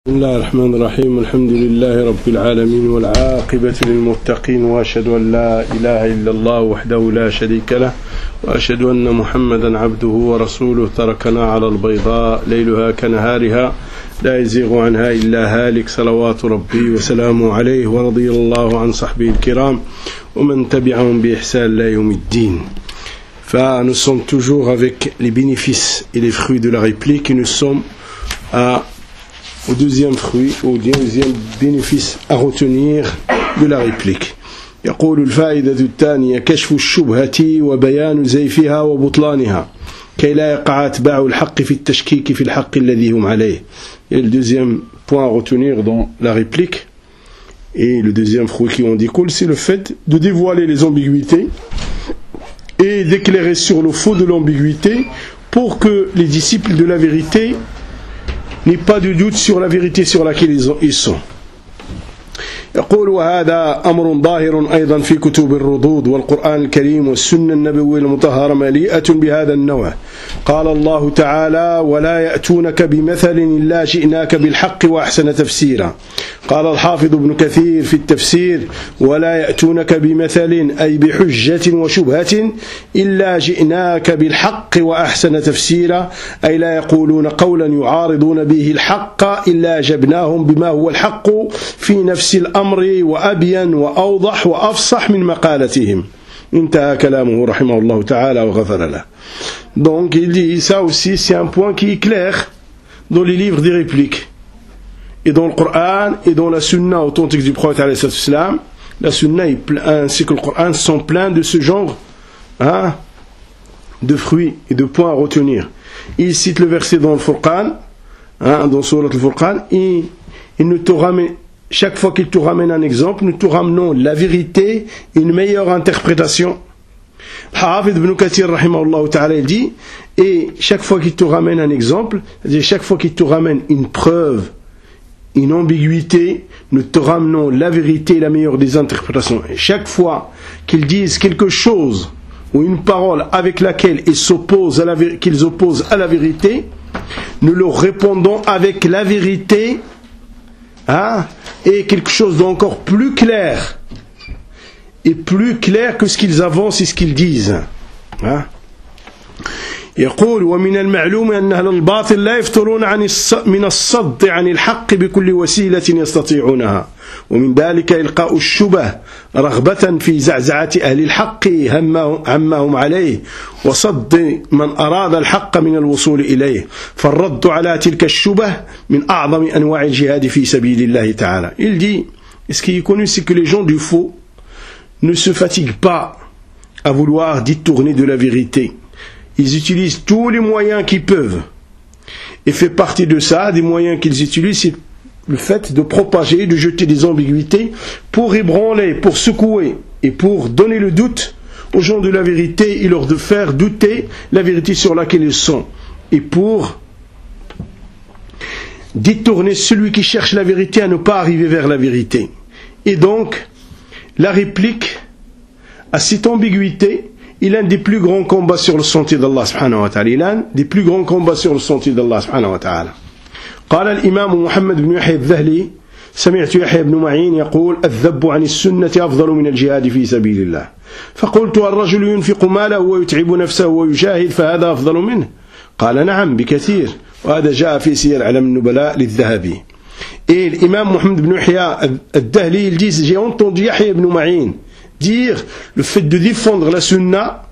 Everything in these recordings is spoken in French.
بسم الله الرحمن الرحيم الحمد لله رب العالمين والعاقبة للمتقين وأشهد أن لا إله إلا الله وحده لا شريك له وأشهد أن محمدا عبده ورسوله تركنا على البيضاء ليلها كنهارها لا يزيغ عنها إلا هالك صلوات ربي وسلامه عليه ورضي الله عن صحبه الكرام ومن تبعهم بإحسان لا يوم الدين. Nous sommes toujours avec les bénéfices et les fruits de la réplique et nous sommes au deuxième fruit, au deuxième bénéfice à retenir de la réplique. يقول الفائدة الثانية كشف الشبهة وبيان زيفها وبطلانها كي لا يقع أتباع الحق في التشكيك في الحق الذي هم عليه. Et le deuxième point à retenir dans la réplique et le deuxième fruit qui en découle, c'est le fait de dévoiler les ambiguïtés et d'éclairer sur le faux de l'ambiguïté pour que les disciples de la vérité n'aient pas de doute sur la vérité sur laquelle ils sont. يقول وهذا أمر ظاهر أيضا في كتب الردود والقرآن الكريم والسنة النبوية المطهرة مليئة بهذا النوع. قال الله تعالى ولا يأتونك بمثل إلا جئناك بالحق وأحسن تفسيرا. قال الحافظ ابن كثير في التفسير ولا يأتونك بمثل أي بحجة وشبهة إلا جئناك بالحق وأحسن تفسيرا أي لا يقولون قولا يعارضون به الحق إلا أجبناهم بما هو الحق في نفس الأمر وأبين وأوضح وأفصح من مقالتهم. انتهى كلامه رحمه الله تعالى وغفر له. Donc il dit ça aussi c'est un point qui est clair dans les livres des répliques et dans le Coran et dans la Sunna authentique du prophète alayhi salam. La Sunna ainsi que le Coran sont pleins de ce genre de fruits et de points à retenir. Il cite le verset dans le Furqan, dans Surat al-Furqan, et il ne te ramène chaque fois qu'il te ramène un exemple, nous te ramenons la vérité et une meilleure interprétation. Hafid ibn Kathir rahimahullah ta'ala il dit, et chaque fois qu'il te ramène un exemple, c'est-à-dire chaque fois qu'il te ramène une preuve, une ambiguïté, nous te ramenons la vérité et la meilleure des interprétations. Et chaque fois qu'ils disent quelque chose ou une parole avec laquelle qu'ils opposent à la vérité, nous leur répondons avec la vérité et quelque chose d'encore plus clair et plus clair que ce qu'ils avancent et ce qu'ils disent. يقول ومن المعلوم أن أهل الباطل لا يفترون من الصد عن الحق بكل وسيلة يستطيعونها ومن ذلك إلقاء الشبه رغبة في زعزعة أهل الحق عما هم عليه وصد من أراد الحق من الوصول إليه فالرد على تلك الشبه من أعظم أنواع الجهاد في سبيل الله تعالى. Il dit, ce qui est connu c'est que les gens du faux ne se fatiguent pas à vouloir détourner de la vérité. Ils utilisent tous les moyens qu'ils peuvent. Et fait partie de ça, des moyens qu'ils utilisent, c'est le fait de propager, de jeter des ambiguïtés pour ébranler, pour secouer et pour donner le doute aux gens de la vérité et leur de faire douter la vérité sur laquelle ils sont. Et pour détourner celui qui cherche la vérité à ne pas arriver vers la vérité. Et donc, la réplique à cette ambiguïté, il a un des plus grands combats sur le sentier d'Allah subhanahu wa ta'ala. Il a un des plus grands combats sur le sentier d'Allah subhanahu wa ta'ala. قال الإمام محمد بن يحيى الذهلي سمعت يحيى بن معين يقول الذب عن السنة أفضل من الجهاد في سبيل الله فقلت الرجل ينفق ماله ويتعب نفسه ويجاهد فهذا أفضل منه قال نعم بكثير وهذا جاء في سير علم النبلاء للذهبي. Et l'imam Mohammed ibn Yahya al-Dahli il dit j'ai entendu Yahya ibn Ma'in dire le fait de défendre la sunna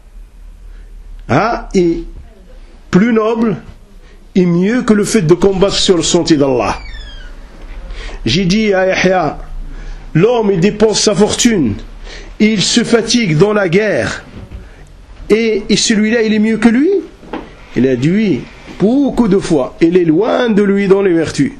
est plus noble et mieux que le fait de combattre sur le sentier d'Allah. J'ai dit à Yahya, l'homme il dépense sa fortune, il se fatigue dans la guerre et celui-là il est mieux que lui. Il a dit oui, beaucoup de fois, il est loin de lui dans les vertus.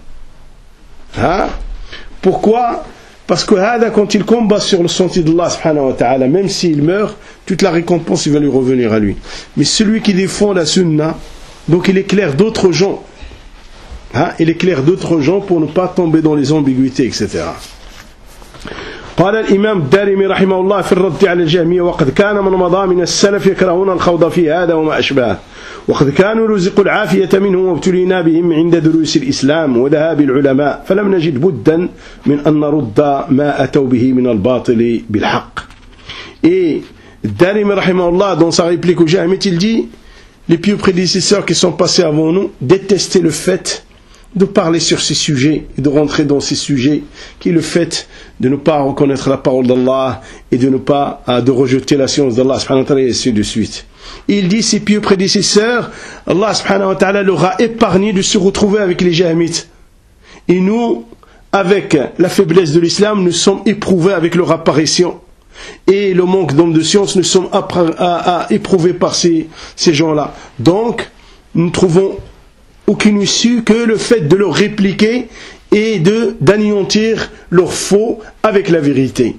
Pourquoi? Parce que quand il combat sur le sentier d'Allah subhanahu wa ta'ala, même s'il meurt, toute la récompense il va lui revenir à lui. Mais celui qui défend la sunna, donc il éclaire d'autres gens. Il éclaire d'autres gens pour ne pas tomber dans les ambiguïtés, etc. قال الإمام الدارمي رحمه الله في الرد على الجهمية: وقد كان من مضى من السلف يكرهون الخوض في هذا وما أشباه، وقد كانوا رزقوا العافية منهم وابتلينا بهم عند دروس الإسلام وذهاب العلماء، فلم نجد بدا من أن نرد ما أتوا به من الباطل بالحق. Et Darimi rahimahullah, dans sa réplique au Jahmiyya, il dit: les pieux prédécesseurs qui sont passés avant nous détestaient le fait de parler sur ces sujets et de rentrer dans ces sujets, qui est le fait de ne pas reconnaître la parole d'Allah et de ne pas de rejeter la science d'Allah subhanahu wa ta'ala, et ainsi de suite. Et il dit: ces pieux prédécesseurs, Allah subhanahu wa ta'ala leur a épargné de se retrouver avec les Jahmites. Et nous, avec la faiblesse de l'islam, nous sommes éprouvés avec leur apparition. Et le manque d'hommes de science, nous sommes éprouvés par ces gens-là. Donc, nous ne trouvons aucune issue que le fait de leur répliquer et d'anéantir leurs faux avec la vérité.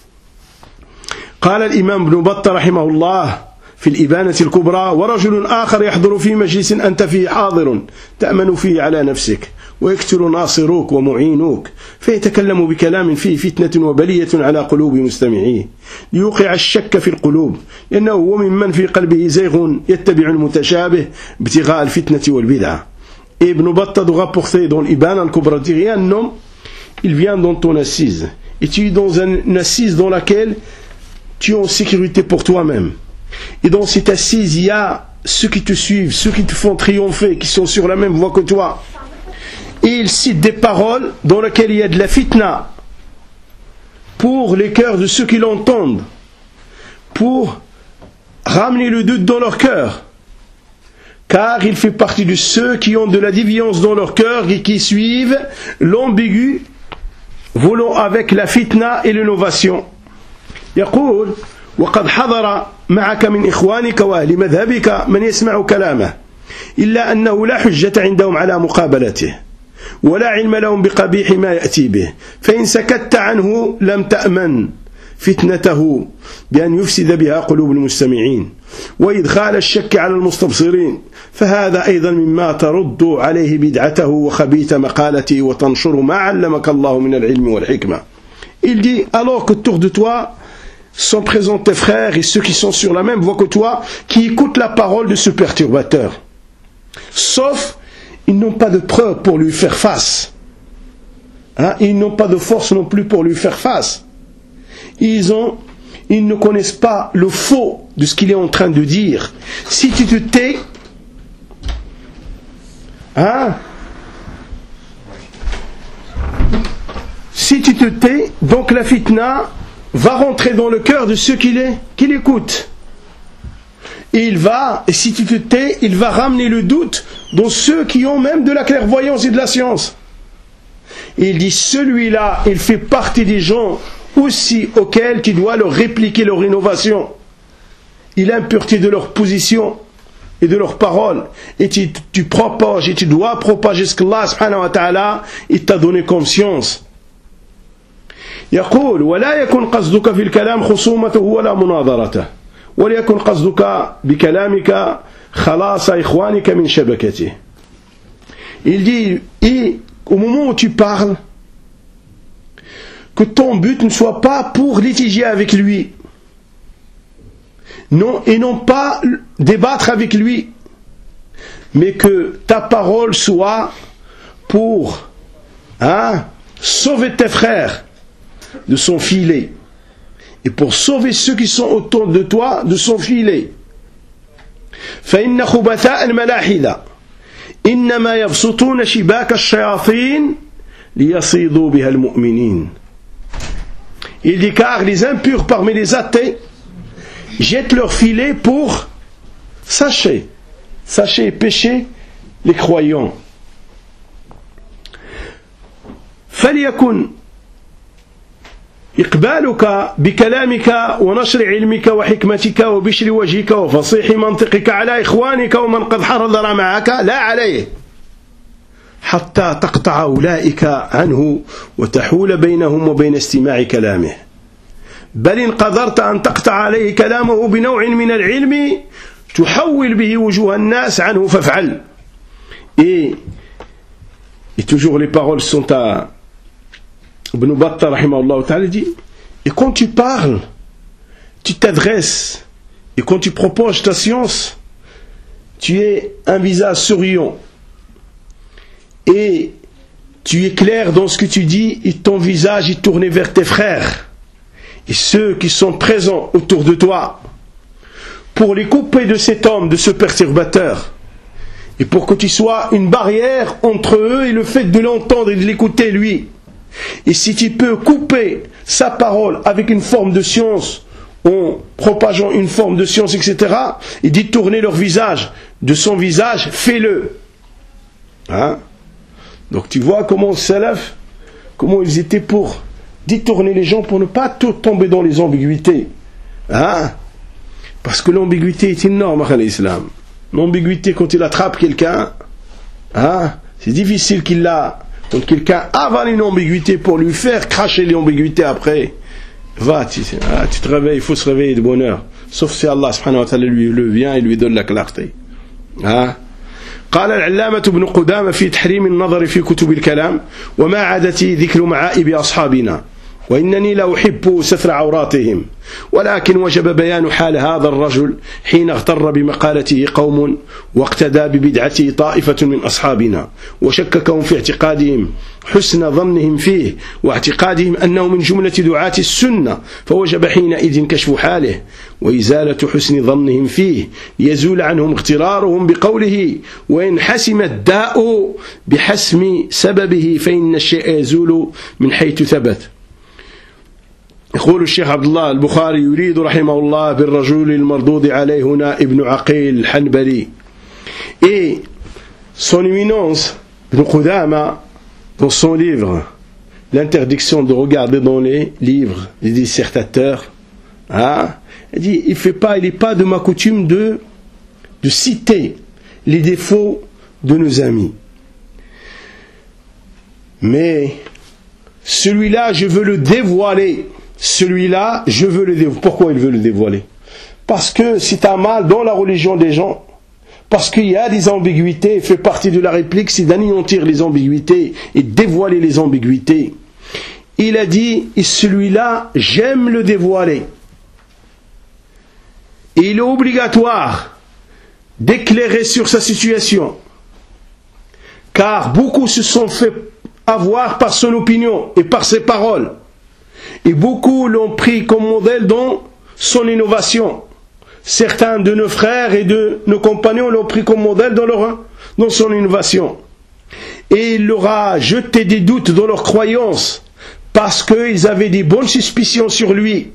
قال الإمام ابن بطة رحمه الله في الإبانة الكبرى: ورجل آخر يحضر في مجلس أنت فيه حاضر تأمن فيه على نفسك ويكثر ناصروك ومعينوك، فيتكلم بكلام فيه فتنة وبلية على قلوب مستمعيه ليوقع الشك في القلوب، لأنه هو ممن في قلبه زيغ يتبع المتشابه ابتغاء الفتنة والبدعة. Et Ibn Battah doit rapporter dans l'Ibana al-Kubra, dit: un homme, il vient dans ton assise, et tu es dans une assise dans laquelle tu es en sécurité pour toi-même. Et dans cette assise, il y a ceux qui te suivent, ceux qui te font triompher, qui sont sur la même voie que toi. Et il cite des paroles dans lesquelles il y a de la fitna pour les cœurs de ceux qui l'entendent, pour ramener le doute dans leur cœur. Car il fait partie de ceux qui ont de la déviance dans leur cœur et qui suivent l'ambigu, voulant avec la fitna et l'innovation. يقول: وقد حضر معك من إخوانك وأهل مذهبك من يسمع كلامه إلا أنه لا حجة عندهم على مقابلته ولا علم لهم بقبيح ما يأتي به، فإن سكت عنه لم تأمن فتنته بأن يفسد بها قلوب المستمعين وإدخال الشك على المستبصرين، فهذا أيضا مما ترد عليه بدعته وخبيث مقالته وتنشر ما علمك الله من العلم والحكمة. Il dit: alors qu'autour de toi sont présents tes frères et ceux qui sont sur la même voie que toi, qui écoutent la parole de ce perturbateur, sauf ils n'ont pas de preuves pour lui faire face, ils n'ont pas de force non plus pour lui faire face. Ils ne connaissent pas le faux de ce qu'il est en train de dire. Si tu te tais, si tu te tais, donc la fitna va rentrer dans le cœur de ceux qui l'écoutent. Et si tu te tais, il va ramener le doute dans ceux qui ont même de la clairvoyance et de la science. Et il dit: celui-là, il fait partie des gens aussi auxquels tu dois leur répliquer leur innovation et l'impureté de leur position et de leurs paroles. Et tu propages et tu dois propager ce qu'Allah subhanahu wa ta'ala t'a donné comme science. يقول: ولا يكن قصدك في الكلام خصومته ولا مناظرته وليكن قصدك بكلامك خلاص إخوانك من شبكته. Il dit: et au moment où tu parles, que ton but ne soit pas pour litiger avec lui, non, et non pas débattre avec lui, mais que ta parole soit pour sauver tes frères de son filet et pour sauver ceux qui sont autour de toi de son filet. فإن خبثاء الملاحدة إنما يبسطون شباك الشياطين ليصيدوا بها المؤمنين. Il dit: car les impurs parmi les athées jettent leur filet pour sacher et pêcher les croyants. فليكن إقبالك بكلامك ونشر علمك وحكمتك وبشر وجهك وفصيح منطقك على إخوانك ومن قد حضر معك لا عليه حتى تقطع أولئك عنه وتحول بينهم وبين استماع كلامه، بل إن قدرت أن تقطع عليه كلامه بنوع من العلم تحول به وجوه الناس عنه فافعل. Et toujours les paroles sont à Ibn Battah rahimahullah ta'ala, dit: Et quand tu parles, tu t'adresses, et quand tu proposes ta science, tu es un visage souriant, et tu es clair dans ce que tu dis, et ton visage est tourné vers tes frères, et ceux qui sont présents autour de toi, pour les couper de cet homme, de ce perturbateur, et pour que tu sois une barrière entre eux et le fait de l'entendre et de l'écouter lui. Et si tu peux couper sa parole avec une forme de science, en propageant une forme de science, etc., et d'y tourner leur visage de son visage, fais-le. Hein? Donc tu vois comment le salaf, comment ils étaient pour détourner les gens pour ne pas tomber dans les ambiguïtés. Hein? Parce que l'ambiguïté est énorme à l'islam. L'ambiguïté, quand il attrape quelqu'un, hein, c'est difficile qu'il l'a. Quand quelqu'un avale une ambiguïté pour lui faire cracher l'ambiguïté après, va, tu te réveilles, il faut se réveiller de bonne heure. Sauf si Allah subhanahu wa ta'ala lui vient et lui donne la clarté. Hein? قال العلامة ابن قدامة في تحريم النظر في كتب الكلام وما عادتي ذكر معائب أصحابنا وإنني لا أحب ستر عوراتهم ولكن وجب بيان حال هذا الرجل حين اغتر بمقالته قوم واقتدى ببدعته طائفة من أصحابنا وشككهم في اعتقادهم حسن ظنهم فيه واعتقادهم أنه من جملة دعاة السنة فوجب حينئذ كشف حاله وإزالة حسن ظنهم فيه ليزول عنهم اغترارهم بقوله وإن حسم الداء بحسم سببه فإن الشيء يزول من حيث ثبت. يقول الشيخ عبد الله البخاري يريد رحمه الله بالرجل المردود عليه هنا ابن عقيل الحنبلي. Et son éminence, Ibn Qudama, dans son livre, l'interdiction de regarder dans les livres des dissertateurs, hein, il dit, il n'est pas de ma coutume de citer les défauts de nos amis. Mais celui-là, je veux le dévoiler. Celui-là, je veux le dévoiler. Pourquoi il veut le dévoiler? Parce que c'est un mal dans la religion des gens. Parce qu'il y a des ambiguïtés. Fait partie de la réplique, c'est d'anéantir les ambiguïtés et dévoiler les ambiguïtés. Il a dit, et celui-là, j'aime le dévoiler. Et il est obligatoire d'éclairer sur sa situation. Car beaucoup se sont fait avoir par son opinion et par ses paroles. Et beaucoup l'ont pris comme modèle dans son innovation. Certains de nos frères et de nos compagnons l'ont pris comme modèle dans son innovation. Et il leur a jeté des doutes dans leurs croyances parce qu'ils avaient des bonnes suspicions sur lui.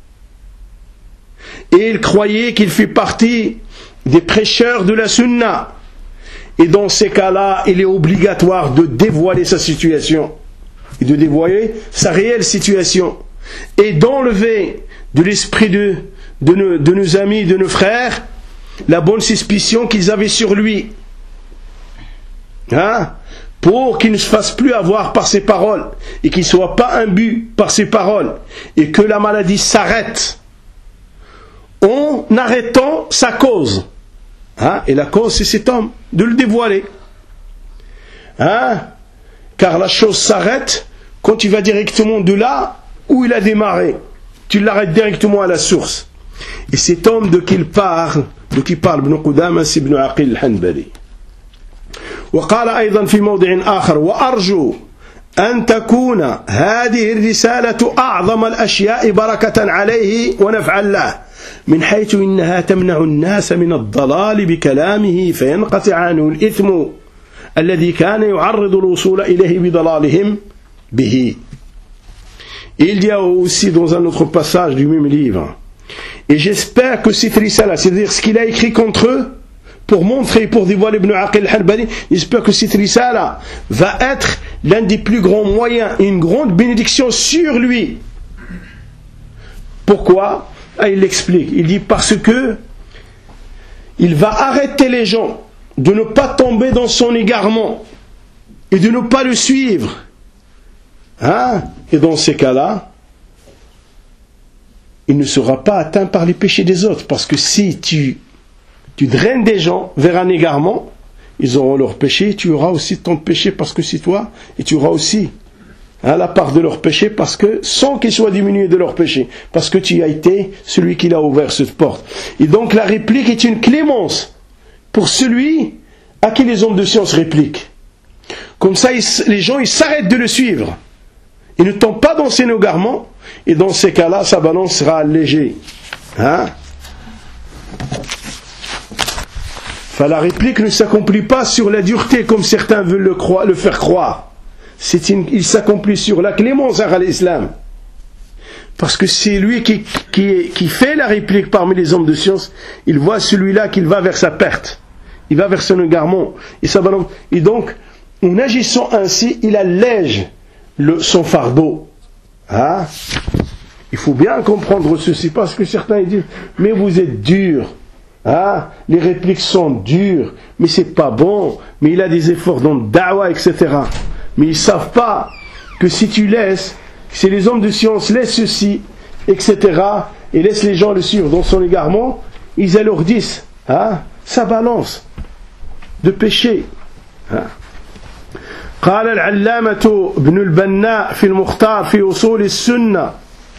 Et ils croyaient qu'il fait partie des prêcheurs de la sunna. Et dans ces cas-là, il est obligatoire de dévoiler sa situation. Et de dévoiler sa réelle situation. Et d'enlever de l'esprit de nos amis, de nos frères, la bonne suspicion qu'ils avaient sur lui. Hein? Pour qu'il ne se fasse plus avoir par ses paroles. Et qu'il ne soit pas imbu par ses paroles. Et que la maladie s'arrête. En arrêtant sa cause. Hein? Et la cause, c'est cet homme. De le dévoiler. Hein? Car la chose s'arrête quand tu vas directement de là où il a démarré. Tu l'arrêtes directement à la source. Et cet homme de qui il parle Ibn Qudama, c'est Ibn Aqil al-Hanbali. وقال أيضا في موضع آخر وأرجو أن تكون هذه الرسالة أعظم الأشياء بركة عليه ونفعا له من حيث إنها تمنع الناس من الضلال بكلامه فينقطع عنه الإثم الذي كان يعرض الوصول إليه بضلالهم به. Il dit aussi dans un autre passage du même livre, et j'espère que cette risala, c'est-à-dire ce qu'il a écrit contre eux, pour montrer, pour dévoiler Ibn Aqil al-Hanbali, j'espère que cette risala va être l'un des plus grands moyens, une grande bénédiction sur lui. Pourquoi? Il l'explique. Il dit parce que il va arrêter les gens de ne pas tomber dans son égarement et de ne pas le suivre. Hein? Et dans ces cas-là, il ne sera pas atteint par les péchés des autres. Parce que si tu draines des gens vers un égarement, ils auront leur péché, tu auras aussi ton péché parce que c'est toi, et tu auras aussi hein, la part de leur péché, parce que sans qu'ils soient diminués de leur péché, parce que tu as été celui qui l'a ouvert cette porte. Et donc la réplique est une clémence pour celui à qui les hommes de science répliquent. Comme ça, les gens ils s'arrêtent de le suivre. Ils ne tombent pas dans ses égarements, et dans ces cas-là, sa balance sera allégée. Hein? Enfin, la réplique ne s'accomplit pas sur la dureté comme certains veulent le faire croire. Il s'accomplit sur la clémence à l'islam. Parce que c'est lui qui fait la réplique parmi les hommes de science. Il voit celui-là qu'il va vers sa perte. Il va vers son égarement. Et donc, en agissant ainsi, il allège son fardeau. Hein? Il faut bien comprendre ceci, parce que certains disent, mais vous êtes dur. Ah, les répliques sont dures, mais c'est pas bon, mais il a des efforts dans le da'wah, etc. Mais ils savent pas que si tu laisses, si les hommes de science laissent ceci, etc., et laissent les gens le suivre dans son égarement, ils alourdissent, sa balance de péché. قال العلامة ابن البناء في المختار في أصول السنة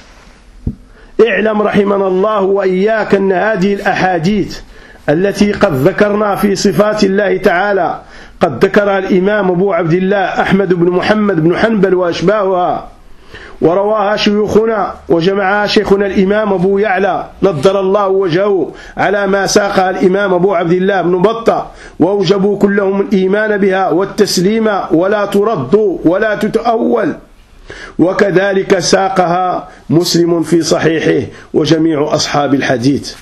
اعلم رحمنا الله وإياك أن هذه الأحاديث التي قد ذكرنا في صفات الله تعالى قد ذكرها الإمام أبو عبد الله أحمد بن محمد بن حنبل وأشباهها ورواها شيوخنا وجمعها شيخنا الإمام أبو يعلى نضر الله وجهه على ما ساقها الإمام أبو عبد الله بن بطة وأوجبوا كلهم الإيمان بها والتسليم ولا ترد ولا تتأول وكذلك ساقها مسلم في صحيحه وجميع أصحاب الحديث.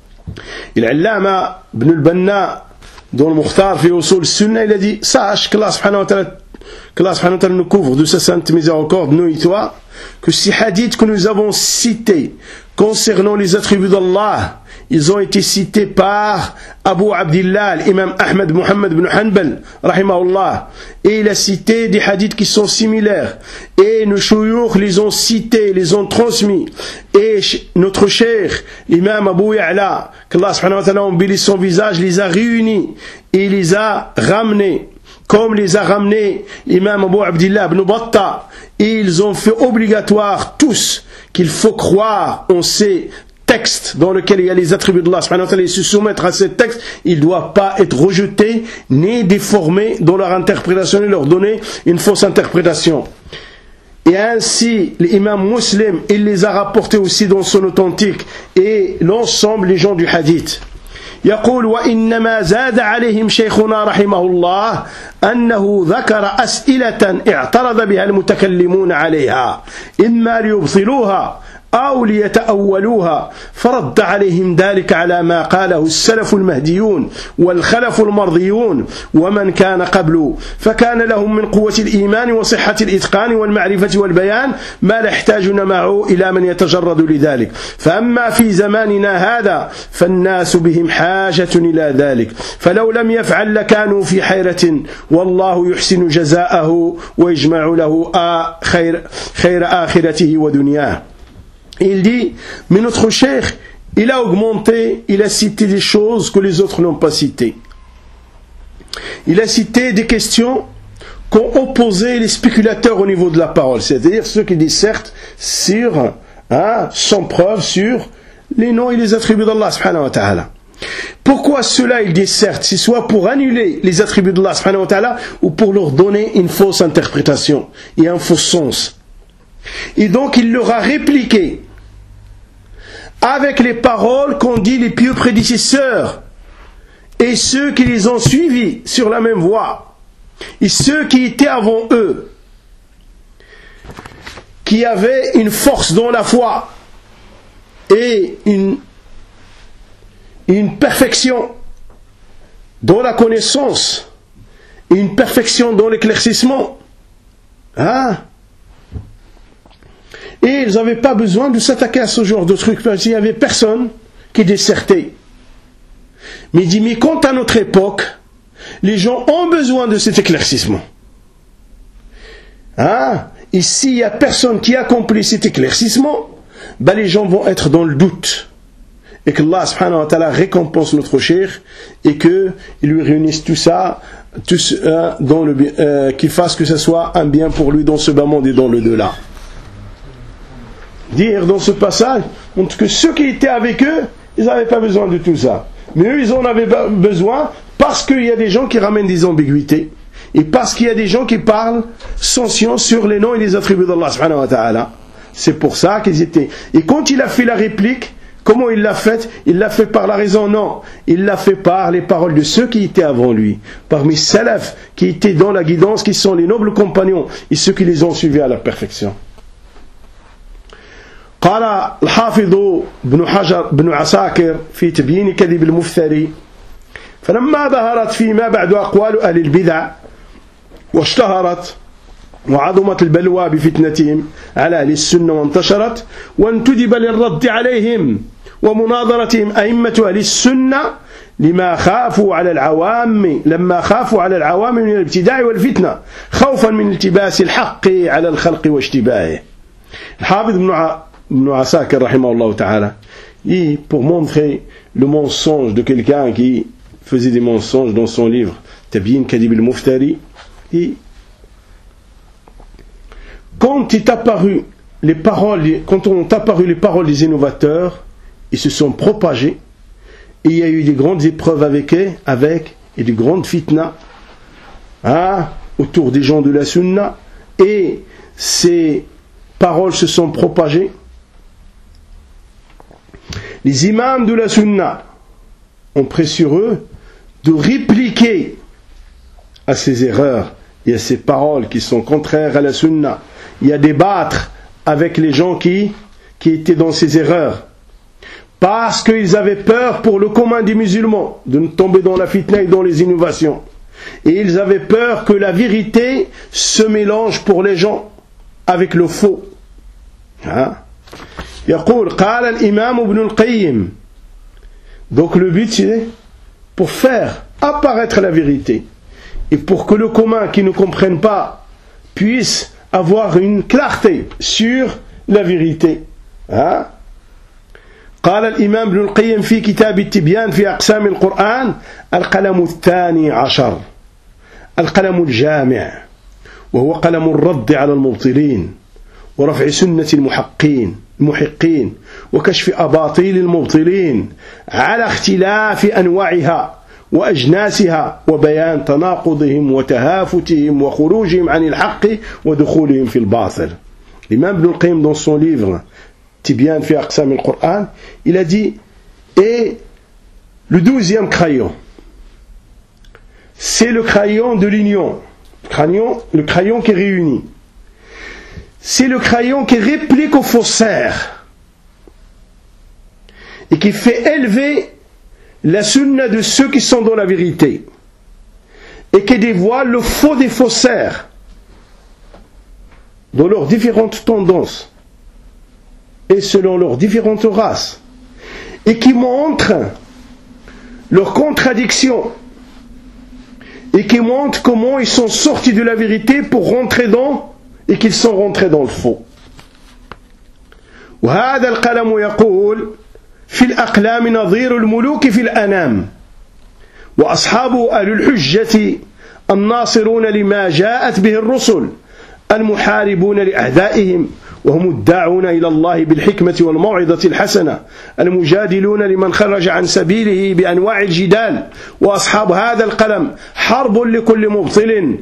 العلامة ابن البناء dans le Mukhtar في أصول السنة il a dit sache que Allah subhanahu wa ta'ala nous couvre de sa sainte miséricorde, nous et toi, que ces hadiths que nous avons cités concernant les attributs d'Allah, ils ont été cités par Abu Abdillah, l'imam Ahmed Muhammad ibn Hanbal, rahimahullah, et il a cité des hadiths qui sont similaires, et nos shuyukh les ont cités, les ont transmis, et notre cheikh, l'imam Abu Ya'la, qu'Allah subhanahu wa ta'ala embellisse son visage, les a réunis, et les a ramenés, comme les a ramenés l'imam Abu Abdillah ibn Battah, et ils ont fait obligatoire tous qu'il faut croire en ces textes dans lesquels il y a les attributs d'Allah subhanahu wa ta'ala, et se soumettre à ces textes, ils ne doivent pas être rejetés ni déformés dans leur interprétation et leur donner une fausse interprétation. Et ainsi l'imam Muslim il les a rapportés aussi dans son authentique, et l'ensemble des gens du hadith. يقول وإنما زاد عليهم شيخنا رحمه الله أنه ذكر أسئلة اعترض بها المتكلمون عليها إما ليبطلوها أو ليتأولوها فرد عليهم ذلك على ما قاله السلف المهديون والخلف المرضيون ومن كان قبله فكان لهم من قوة الإيمان وصحة الإتقان والمعرفة والبيان ما لا يحتاجون معه إلى من يتجرد لذلك فأما في زماننا هذا فالناس بهم حاجة إلى ذلك فلو لم يفعل لكانوا في حيرة والله يحسن جزاءه ويجمع له خير آخرته ودنياه. Il dit, mais notre cheikh, il a augmenté, il a cité des choses que les autres n'ont pas citées. Il a cité des questions qu'ont opposé les spéculateurs au niveau de la parole, c'est-à-dire ceux qui dissertent sur, sans preuve, sur les noms et les attributs d'Allah subhanahu wa ta'ala. Pourquoi ceux-là ils dissertent? C'est soit pour annuler les attributs d'Allah subhanahu wa ta'ala ou pour leur donner une fausse interprétation et un faux sens. Et donc il leur a répliqué avec les paroles qu'ont dit les pieux prédécesseurs et ceux qui les ont suivis sur la même voie et ceux qui étaient avant eux, qui avaient une force dans la foi et une perfection dans la connaissance et une perfection dans l'éclaircissement. Et ils n'avaient pas besoin de s'attaquer à ce genre de trucs, parce qu'il n'y avait personne qui dissertait. Mais il dit, mais quant à notre époque, les gens ont besoin de cet éclaircissement. Et s'il n'y a personne qui accomplit cet éclaircissement, les gens vont être dans le doute. et que Allah subhanahu wa ta'ala récompense notre cheikh et qu'il lui réunisse tout ça, qu'il fasse que ce soit un bien pour lui dans ce bas monde et dans le delà. Dire dans ce passage montre que ceux qui étaient avec eux, ils n'avaient pas besoin de tout ça. Mais eux, ils en avaient besoin parce qu'il y a des gens qui ramènent des ambiguïtés et parce qu'il y a des gens qui parlent sans science sur les noms et les attributs d'Allah subhanahu wa ta'ala. C'est pour ça qu'ils étaient. Et quand il a fait la réplique, comment il l'a fait? Il l'a fait par la raison? Non. Il l'a fait par les paroles de ceux qui étaient avant lui. Parmi salaf qui étaient dans la guidance, qui sont les nobles compagnons et ceux qui les ont suivis à la perfection. قال الحافظ بن عساكر في تبيين كذب المفتري فلما ظهرت فيما بعد أقوال أهل البدع واشتهرت وعظمت البلوى بفتنتهم على أهل السنة وانتشرت وانتدب للرد عليهم ومناظرتهم أئمة أهل السنة لما خافوا على العوام من الابتداع والفتنة خوفا من التباس الحق على الخلق واشتباهه. الحافظ Ibn Asakir rahimahullah ta'ala, pour montrer le mensonge de quelqu'un qui faisait des mensonges dans son livre Tabyin Kadhib al-Muftari, quand ont apparu les paroles des innovateurs, ils se sont propagés et il y a eu des grandes épreuves avec et des grandes fitnas autour des gens de la sunna, et ces paroles se sont propagées. Les imams de la sunna ont pris sur eux de répliquer à ces erreurs et à ces paroles qui sont contraires à la sunna, et à débattre avec les gens qui étaient dans ces erreurs, parce qu'ils avaient peur pour le commun des musulmans de ne tomber dans la fitna et dans les innovations, et ils avaient peur que la vérité se mélange pour les gens avec le faux. يقول قال الإمام ابن القيم. Donc le but c'est pour faire apparaître la vérité et pour que le commun qui ne comprenne pas puisse avoir une clarté sur la vérité. قال الإمام ابن القيم في كتاب التبيان في أقسام القرآن: القلم الثاني عشر القلم الجامع، وهو قلم الرد على المبطلين ورفع سنة المحقين وكشف أباطيل المبطلين على اختلاف أنواعها وأجناسها وبيان تناقضهم وتهافتهم وخروجهم عن الحق ودخولهم في الباطل. L'imam Ibn al-Qayyim dans son livre Tibyan fi Aqsam al-Qur'an, il a dit, et le 12e crayon, c'est le crayon de l'union, le crayon qui réunit. C'est le crayon qui réplique aux faussaires et qui fait élever la sunna de ceux qui sont dans la vérité et qui dévoile le faux des faussaires dans leurs différentes tendances et selon leurs différentes races, et qui montre leurs contradictions et qui montre comment ils sont sortis de la vérité pour rentrer dans, et qu'ils sont rentrés dans le faux. وهذا القلم يقول في الأقلام نظير الملوك في الأنام وأصحابه أهل الحجة الناصرون لما جاءت به الرسل المحاربون لأعدائهم وهم الداعون إلى الله بالحكمة والموعظة الحسنة المجادلون لمن خرج عن سبيله بأنواع الجدال. وأصحاب هذا القلم حرب لكل مبطل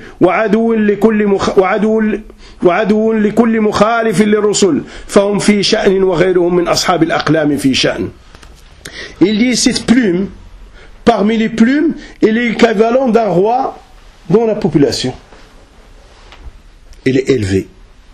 وعدو لكل مخالف للرسل فهم في شأن وغيرهم من أصحاب الأقلام في شأن. Il dit, cette plume, parmi les plumes, est l'équivalent d'un roi dans la population. Il est élevé.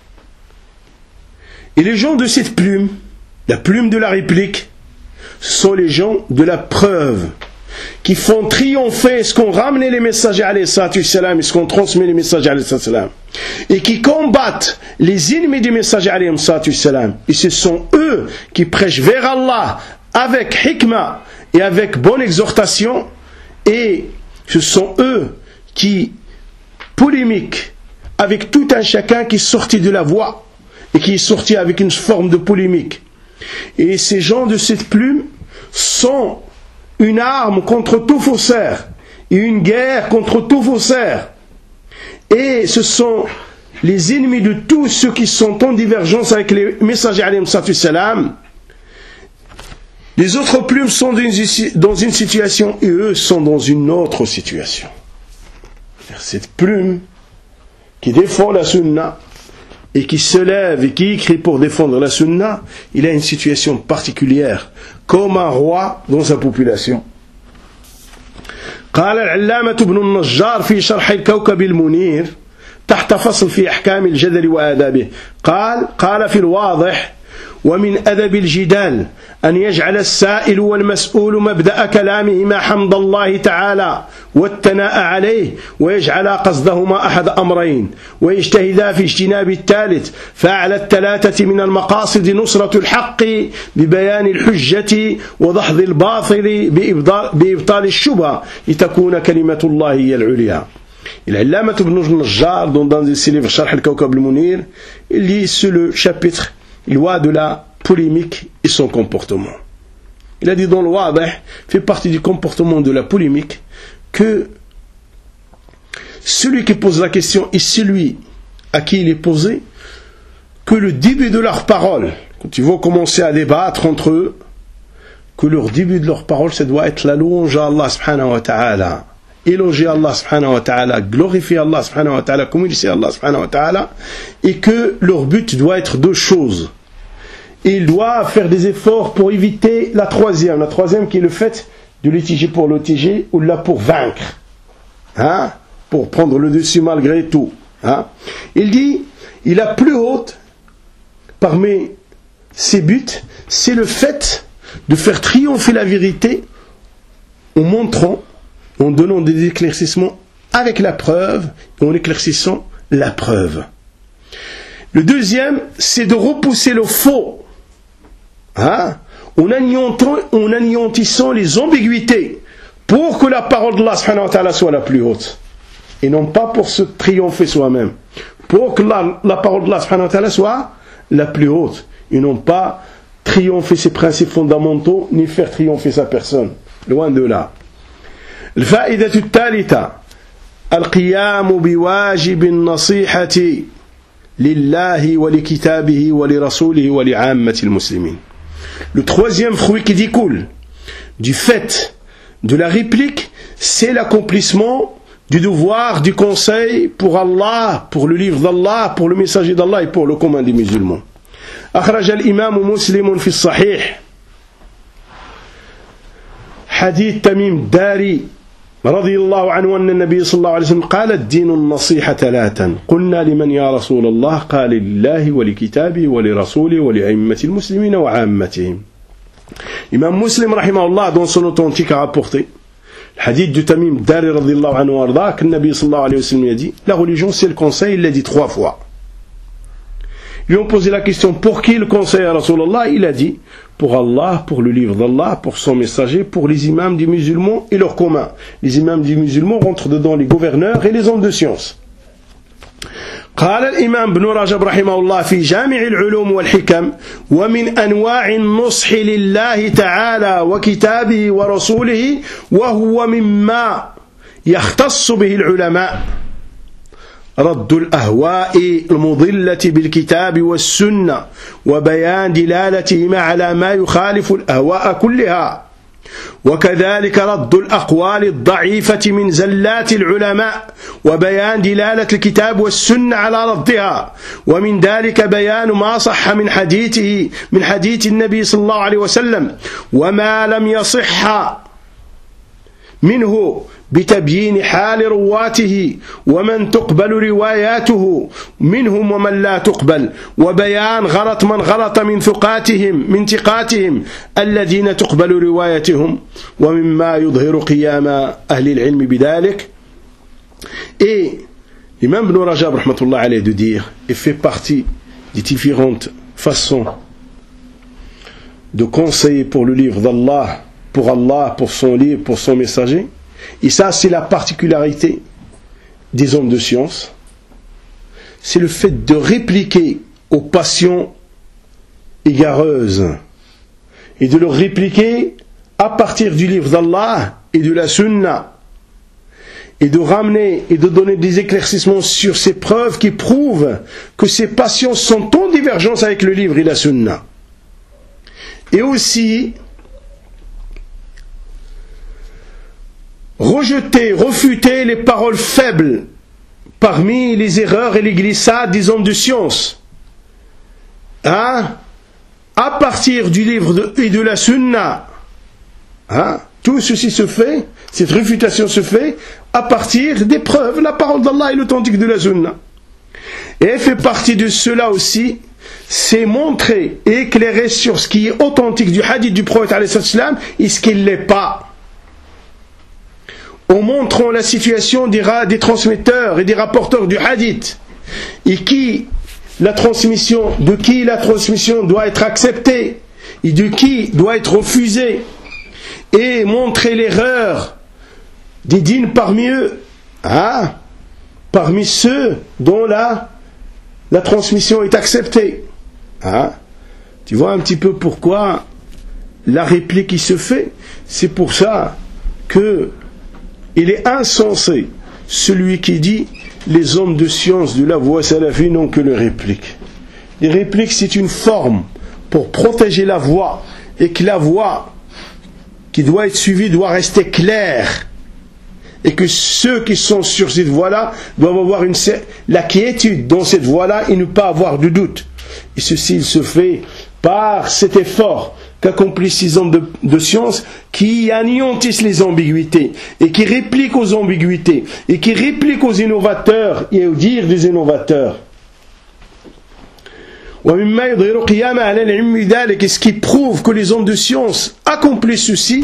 Et les gens de cette plume, la plume de la réplique, sont les gens de la preuve, qui font triompher ce qu'ont ramené les messagers alayhi salatu wassalam et ce qu'ont transmis les messagers alayhi salatu wassalam, et qui combattent les ennemis des messagers alayhi salatu wassalam. Et ce sont eux qui prêchent vers Allah avec hikmah et avec bonne exhortation, et ce sont eux qui polémiquent avec tout un chacun qui est sorti de la voie et qui est sorti avec une forme de polémique. Et ces gens de cette plume sont une arme contre tout faussaire et une guerre contre tout faussaire. Et ce sont les ennemis de tous ceux qui sont en divergence avec les messagers alayhim salam. Les autres plumes sont dans une situation et eux sont dans une autre situation. Cette plume qui défend la sunna et qui se lève et qui écrit pour défendre la sunna, il a une situation particulière, comme un roi dans sa population. قال العلامة ابن النجار في شرح الكوكب المنير تحت فصل في أحكام الجدل وآدابه قال في الواضح ومن أدب الجدال أن يجعل السائل والمسؤول مبدأ كلامهما حمد الله تعالى والثناء عليه ويجعل قصدهما أحد أمرين ويجتهدا في اجتناب الثالث فأعلى الثلاثة من المقاصد نصرة الحق ببيان الحجة وضحض الباطل بإبطال الشبهة لتكون كلمة الله هي العليا. العلامة ابن النجار dans ses livres Sharh al-Kawkab al-Munir, il lit sur le chapitre loi de la polémique et son comportement. Il a dit dans le Wadih, fait partie du comportement de la polémique, que celui qui pose la question et celui à qui il est posé, que le début de leur parole, quand ils vont commencer à débattre entre eux, que leur début de leur parole, ça doit être la louange à Allah subhanahu wa ta'ala. Éloger Allah subhanahu wa ta'ala, glorifier Allah subhanahu wa ta'ala, communiquer Allah subhanahu wa ta'ala, et que leur but doit être deux choses. Ils doivent faire des efforts pour éviter la troisième qui est le fait de litiger pour litiger ou là pour vaincre, hein, pour prendre le dessus malgré tout. Hein. Il dit, il a plus haute parmi ses buts, c'est le fait de faire triompher la vérité en montrant, en donnant des éclaircissements avec la preuve et en éclaircissant la preuve. Le deuxième, c'est de repousser le faux, hein, en anéantissant les ambiguïtés pour que la parole d'Allah subhanahu wa ta'ala soit la plus haute et non pas pour se triompher soi-même, pour que la parole d'Allah subhanahu wa ta'ala soit la plus haute et non pas triompher ses principes fondamentaux ni faire triompher sa personne, loin de là. الفائدة الثالثة القيام بواجب النصيحة لله ولكتابه ولرسوله ولعامة المسلمين. Le troisième fruit qui découle du fait de la réplique, c'est l'accomplissement du devoir du conseil pour Allah, pour le livre d'Allah, pour le messager d'Allah et pour le commun des musulmans. أخرج الإمام مسلم في الصحيح حديث تميم الداري رضي الله عنه أن النبي صلى الله عليه وسلم قال الدين النصيحة ثلاثا قلنا لمن يا رسول الله قال لله ولكتابه ولرسوله ولأئمة المسلمين وعامتهم. Imam Muslim rahimahullah dans son authentique a rapporté le hadith de Tamim Dari radiyallahu anhu arda que le Nabi sallallahu alayhi wa sallam a dit la religion c'est le conseil, il l'a dit 3 fois. Ils lui ont posé la question pour qui le conseil à Rasulallah, il a dit pour Allah, pour le livre d'Allah, pour son messager, pour les imams des musulmans et leurs communs. Les imams des musulmans rentrent dedans les gouverneurs et les hommes de science. قال الإمام ابن رجب رحمه الله في جامع العلوم والحكم ومن أنواع النصح لله تعالى وكتابه ورسوله وهو مما يختص به العلماء رد الأهواء المضلة بالكتاب والسنة وبيان دلالتهما على ما يخالف الأهواء كلها وكذلك رد الأقوال الضعيفة من زلات العلماء وبيان دلالة الكتاب والسنة على ردها ومن ذلك بيان ما صح من حديث النبي صلى الله عليه وسلم وما لم يصح منه بتبيين حال رواته ومن تقبل رواياته منهم ومن لا تقبل وبيان غلط من غلط من ثقاتهم الذين تقبل روايتهم ومما يظهر قيام أهل العلم بذلك. Et l'imam Ibn Rajab rahmatullah alayhi de dire et fait partie des différentes façons de conseiller pour le livre d'Allah, pour son livre, pour son messager. Et ça, c'est la particularité des hommes de science. C'est le fait de répliquer aux passions égareuses et de leur répliquer à partir du livre d'Allah et de la Sunna, et de ramener et de donner des éclaircissements sur ces preuves qui prouvent que ces passions sont en divergence avec le livre et la Sunna. Et aussi rejeter, refuter les paroles faibles parmi les erreurs et les glissades des hommes de science. À partir du livre et de la Sunna. Tout ceci se fait, cette réfutation se fait à partir des preuves, la parole d'Allah et l'authentique de la Sunna. Et elle fait partie de cela aussi, c'est montrer et éclairer sur ce qui est authentique du hadith du prophète et ce qui ne l'est pas. En montrant la situation des transmetteurs et des rapporteurs du hadith, et de qui la transmission doit être acceptée, et de qui doit être refusée, et montrer l'erreur des dînes parmi eux, parmi ceux dont la transmission est acceptée. Tu vois un petit peu pourquoi la réplique qui se fait. C'est pour ça que il est insensé celui qui dit les hommes de science de la voie salafi n'ont que les répliques. Les répliques, c'est une forme pour protéger la voie, et que la voie qui doit être suivie doit rester claire, et que ceux qui sont sur cette voie-là doivent avoir la quiétude dans cette voie-là et ne pas avoir de doute. Et ceci, il se fait par cet effort qu'accomplissent ces hommes de science qui anéantissent les ambiguïtés et qui répliquent aux ambiguïtés et qui répliquent aux innovateurs et aux dires des innovateurs. Et ce qui prouve que les hommes de science accomplissent ceci,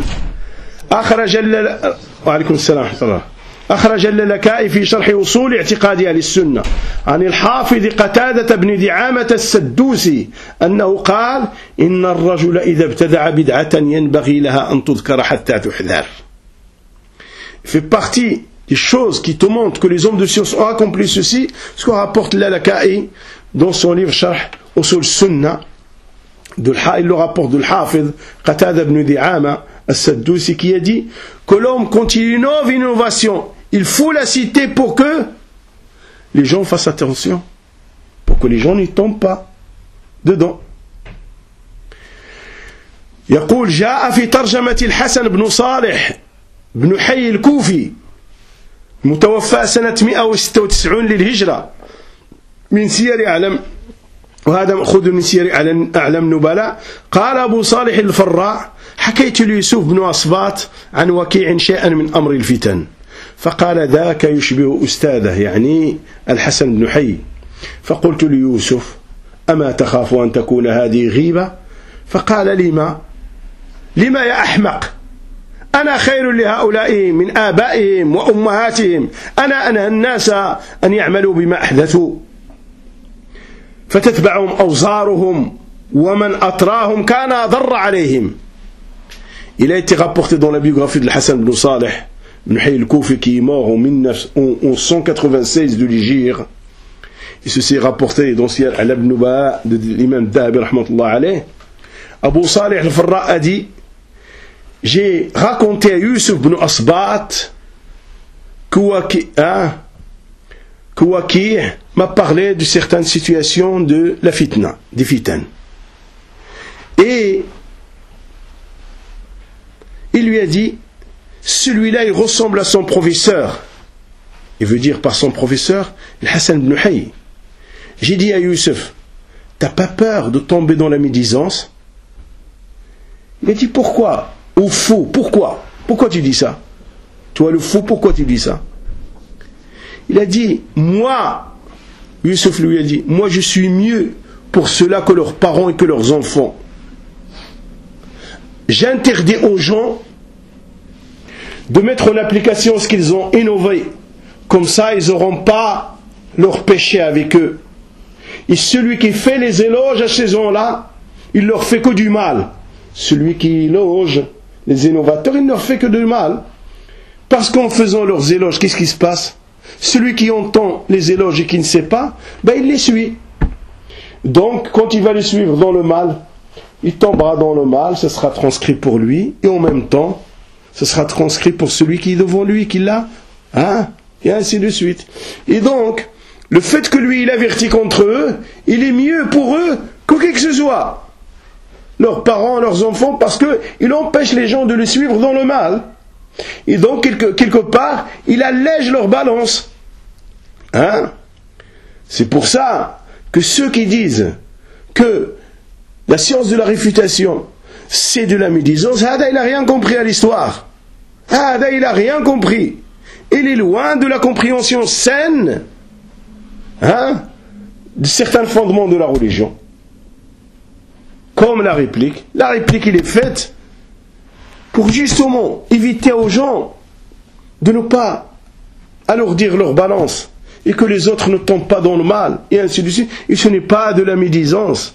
أخرج اللالكائي في شرح أصول اعتقاد أهل السنة عن الحافظ قتادة بن دعامة السدوسي أنه قال إن الرجل إذا ابتدع بدعة ينبغي لها أن تذكر حتى تحذر. Il fait partie des choses qui te montrent que les hommes de science ont accompli ceci, ce qu'on rapporte l'Alaka'i dans son livre Sharh Usul Sunnah. Il le rapporte de l'Hafiz Qatada ibn Di'ama al-Saddousi qui a dit que l'homme, quand il innove une innovation, il faut la citer pour que les gens fassent attention, pour que les gens n'y tombent pas dedans. يقول جاء في ترجمة الحسن بن صالح بن حي الكوفي متوفى سنة 196 للهجرة من سير أعلم، وهذا مأخوذ من سير أعلم نبلاء. قال أبو صالح الفراء حكيت ليوسف بن أصباط عن وكيع شيئا من أمر الفتن، فقال ذاك يشبه أستاذه يعني الحسن بن حي. فقلت ليوسف أما تخاف أن تكون هذه غيبة؟ فقال لما يا أحمق، أنا خير لهؤلاء من آبائهم وأمهاتهم، أنا أنهى الناس أن يعملوا بما أحدثوا فتتبعهم أوزارهم ومن أطراهم كان أضر عليهم. Il a été rapporté dans la biographie de Hassan ibn Salih ibn Hayy al-Koufi qui est mort en 196 de l'Hijr. Et ceci est rapporté dans Siyar al-Ibn Nuba de l'imam Dhahabi rahmatullah alayh. Abu Salih al-Farra a dit, j'ai raconté à Yusuf ibn Asbat que Waki m'a parlé de certaines situations de la fitna, des fitan. Et il lui a dit, celui-là il ressemble à son professeur. Il veut dire par son professeur, Hassan ibn Hayy. J'ai dit à Youssef, t'as pas peur de tomber dans la médisance? Il a dit, pourquoi? Au faux, pourquoi? Pourquoi tu dis ça? Toi le faux, pourquoi tu dis ça? Il a dit, moi, Youssef lui a dit, moi je suis mieux pour cela que leurs parents et que leurs enfants. J'interdis aux gens de mettre en application ce qu'ils ont innové. Comme ça, ils n'auront pas leur péché avec eux. Et celui qui fait les éloges à ces gens-là, il leur fait que du mal. Celui qui éloge les innovateurs, il ne leur fait que du mal. Parce qu'en faisant leurs éloges, qu'est-ce qui se passe? Celui qui entend les éloges et qui ne sait pas, il les suit. Donc, quand il va les suivre dans le mal, il tombera dans le mal, ce sera transcrit pour lui, et en même temps, ce sera transcrit pour celui qui est devant lui, qui l'a, hein, et ainsi de suite. Et donc, le fait que lui, il avertit contre eux, il est mieux pour eux que qui que ce soit. Leurs parents, leurs enfants, parce qu'il empêche les gens de le suivre dans le mal. Et donc, quelque part, il allège leur balance. Hein? C'est pour ça que ceux qui disent que la science de la réfutation, c'est de la médisance, Hada, il n'a rien compris à l'histoire. Hada, il n'a rien compris. Il est loin de la compréhension saine, hein, de certains fondements de la religion. Comme la réplique. La réplique, il est faite pour justement éviter aux gens de ne pas alourdir leur balance et que les autres ne tombent pas dans le mal, et ainsi de suite. Et ce n'est pas de la médisance.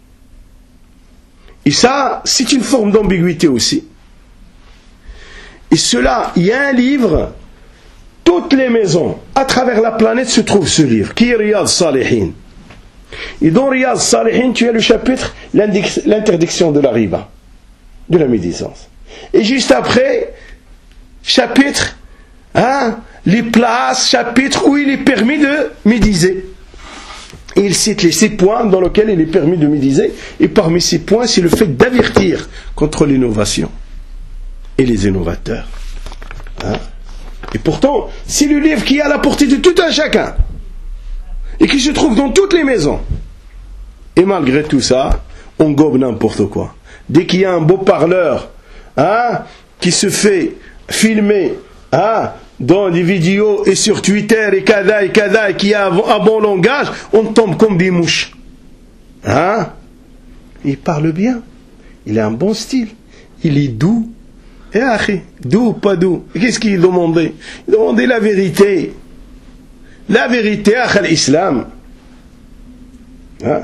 Et ça, c'est une forme d'ambiguïté aussi. Et cela, il y a un livre, toutes les maisons à travers la planète se trouvent ce livre, qui est Riyad Salihin. Et dans Riyad Salihin, tu as le chapitre, l'interdiction de la riba, de la médisance. Et juste après, chapitre, hein, les places, chapitre où il est permis de médiser. Et il cite les 6 points dans lesquels il est permis de médiser. Et parmi ces points, c'est le fait d'avertir contre l'innovation et les innovateurs. Hein? Et pourtant, c'est le livre qui est à la portée de tout un chacun et qui se trouve dans toutes les maisons. Et malgré tout ça, on gobe n'importe quoi. Dès qu'il y a un beau parleur, hein, qui se fait filmer, hein, dans des vidéos et sur Twitter et kada, et qui a un bon langage, on tombe comme des mouches. Hein? Il parle bien, il a un bon style, il est doux. Et doux ou pas doux? Qu'est-ce qu'il demandait? Il demandait la vérité. La vérité, l'islam. Hein?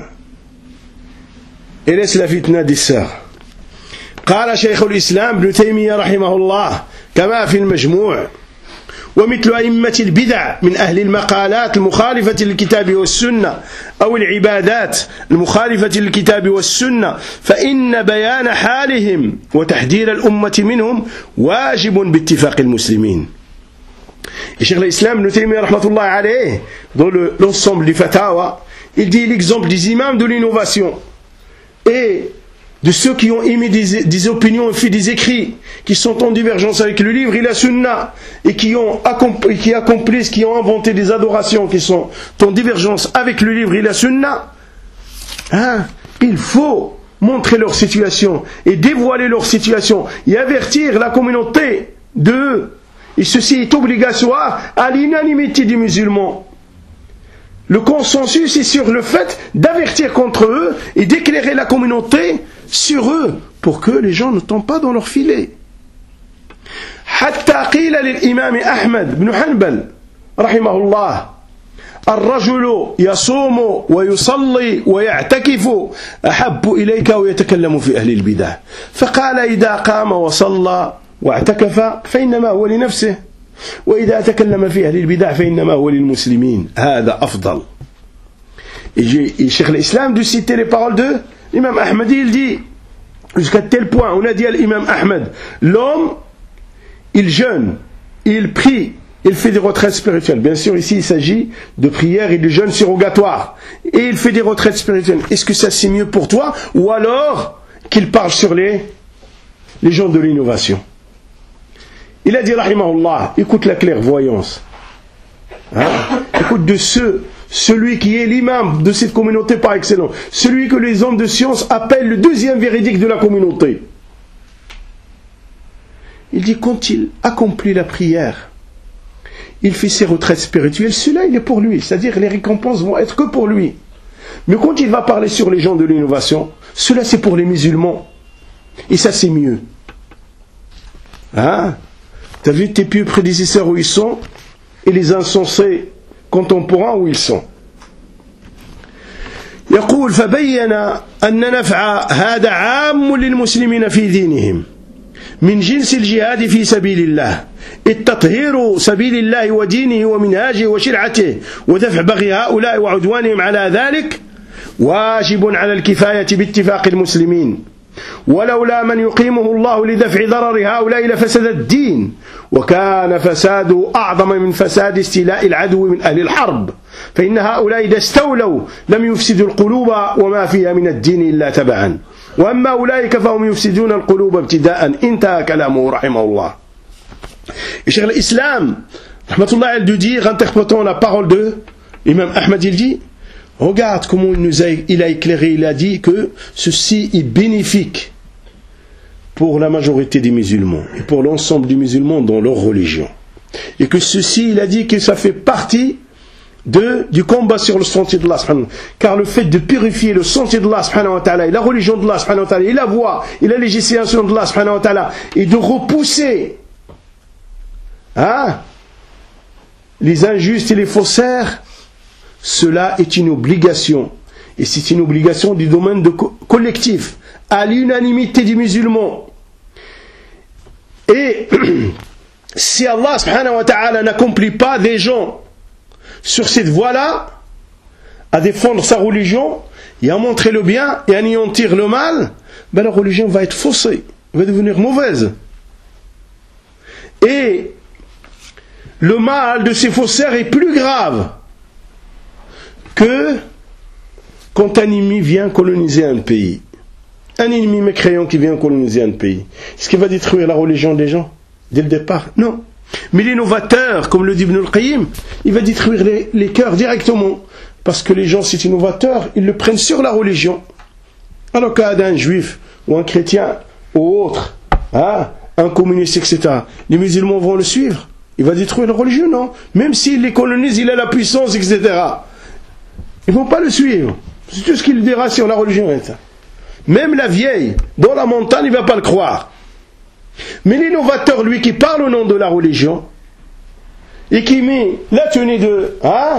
Et laisse la fitna des sœurs. قال شيخ الإسلام ابن تيمية رحمه الله كما في المجموع ومثل أئمة البدع من أهل المقالات المخالفة للكتاب والسنة أو العبادات المخالفة للكتاب والسنة فإن بيان حالهم وتحذير الأمة منهم واجب باتفاق المسلمين. Et Cheikh l'Islam Ibn Taymiyyah rahmatullah alayh, dans l'ensemble du Fatawa, il dit l'exemple des imams de l'innovation et de ceux qui ont émis des opinions et fait des écrits qui sont en divergence avec le livre et la sunna et qui accomplissent, qui ont inventé des adorations qui sont en divergence avec le livre et la sunna, hein, il faut montrer leur situation et dévoiler leur situation et avertir la communauté d'eux. Et ceci est obligatoire à l'unanimité des musulmans. Le consensus est sur le fait d'avertir contre eux et d'éclairer la communauté sur eux pour que les gens ne tombent pas dans leur filet. حتى قيل للإمام أحمد بن حنبل رحمه الله الرجل يصوم ويصلي ويعتكف أحب إليك ويتكلم في أهل البدع فقال إذا قام وصلى واعتكف فإنما هو لنفسه وإذا تكلم في أهل البدع فإنما هو للمسلمين هذا أفضل. Et Cheikh l'Islam de citer les paroles de l'imam Ahmad, il dit jusqu'à tel point, on a dit à l'imam Ahmad, l'homme il jeûne, il prie, il fait des retraites spirituelles. Bien sûr ici il s'agit de prière et de jeûne surrogatoire, et il fait des retraites spirituelles. Est-ce que ça c'est mieux pour toi, ou alors qu'il parle sur les gens de l'innovation? Il a dit rahimahullah, écoute la clairvoyance, hein? Écoute de celui qui est l'imam de cette communauté par excellence, celui que les hommes de science appellent le deuxième véridique de la communauté. Il dit quand il accomplit la prière, il fait ses retraites spirituelles, cela il est pour lui, c'est-à-dire les récompenses vont être que pour lui. Mais quand il va parler sur les gens de l'innovation, cela c'est pour les musulmans, et ça c'est mieux. Hein? T'as vu tes pieux prédécesseurs où ils sont, et les insensés contemporains où ils sont. يقول فبين أن نفع هذا عام للمسلمين في دينهم من جنس الجهاد في سبيل الله التطهير سبيل الله ودينه ومنهاجه وشرعته ودفع بغي هؤلاء وعدوانهم على ذلك واجب على الكفاية باتفاق المسلمين ولولا من يقيمه الله لدفع ضرر هؤلاء لفسد الدين وكان فساده أعظم من فساد استيلاء العدو من أهل الحرب فإن هؤلاء إذا استولوا لم يفسدوا القلوب وما فيها من الدين إلا تبعا وأما أولئك فهم يفسدون القلوب ابتداء. انتهى كلامه رحمه الله. Et Cheikh l'Islam, rahmatullah, elle dit, interprétant la parole de l'imam Ahmad, il dit, regarde comment il a éclairé, il a dit que ceci est bénéfique pour la majorité des musulmans et pour l'ensemble des musulmans dans leur religion. Et que ceci, il a dit que ça fait partie du combat sur le sentier d'Allah subhanahu wa ta'ala. Car le fait de purifier le sentier d'Allah subhanahu wa ta'ala et la religion d'Allah subhanahu wa ta'ala et la voie et la législation d'Allah subhanahu wa ta'ala et de repousser les injustes et les faussaires, cela est une obligation. Et c'est une obligation du domaine collectif, à l'unanimité des musulmans. Et si Allah subhanahu wa ta'ala n'accomplit pas des gens sur cette voie-là, à défendre sa religion, et à montrer le bien et à anéantir le mal, ben la religion va être faussée, va devenir mauvaise. Et le mal de ces faussaires est plus grave que quand un ennemi vient coloniser un pays. Un ennemi mécréant qui vient coloniser un pays. Est-ce qu'il va détruire la religion des gens dès le départ? Non. Mais l'innovateur, comme le dit Ibn al-Qayyim, il va détruire les cœurs directement. Parce que les gens, c'est innovateur, ils le prennent sur la religion. Alors qu'à un juif, ou un chrétien, ou autre, un communiste, etc., les musulmans vont le suivre. Il va détruire la religion, non? Même s'il les colonise, il a la puissance, etc. Ils ne vont pas le suivre. C'est tout ce qu'il dira sur la religion. Même la vieille, dans la montagne, il ne va pas le croire. Mais l'innovateur, lui, qui parle au nom de la religion, et qui met la tenue de...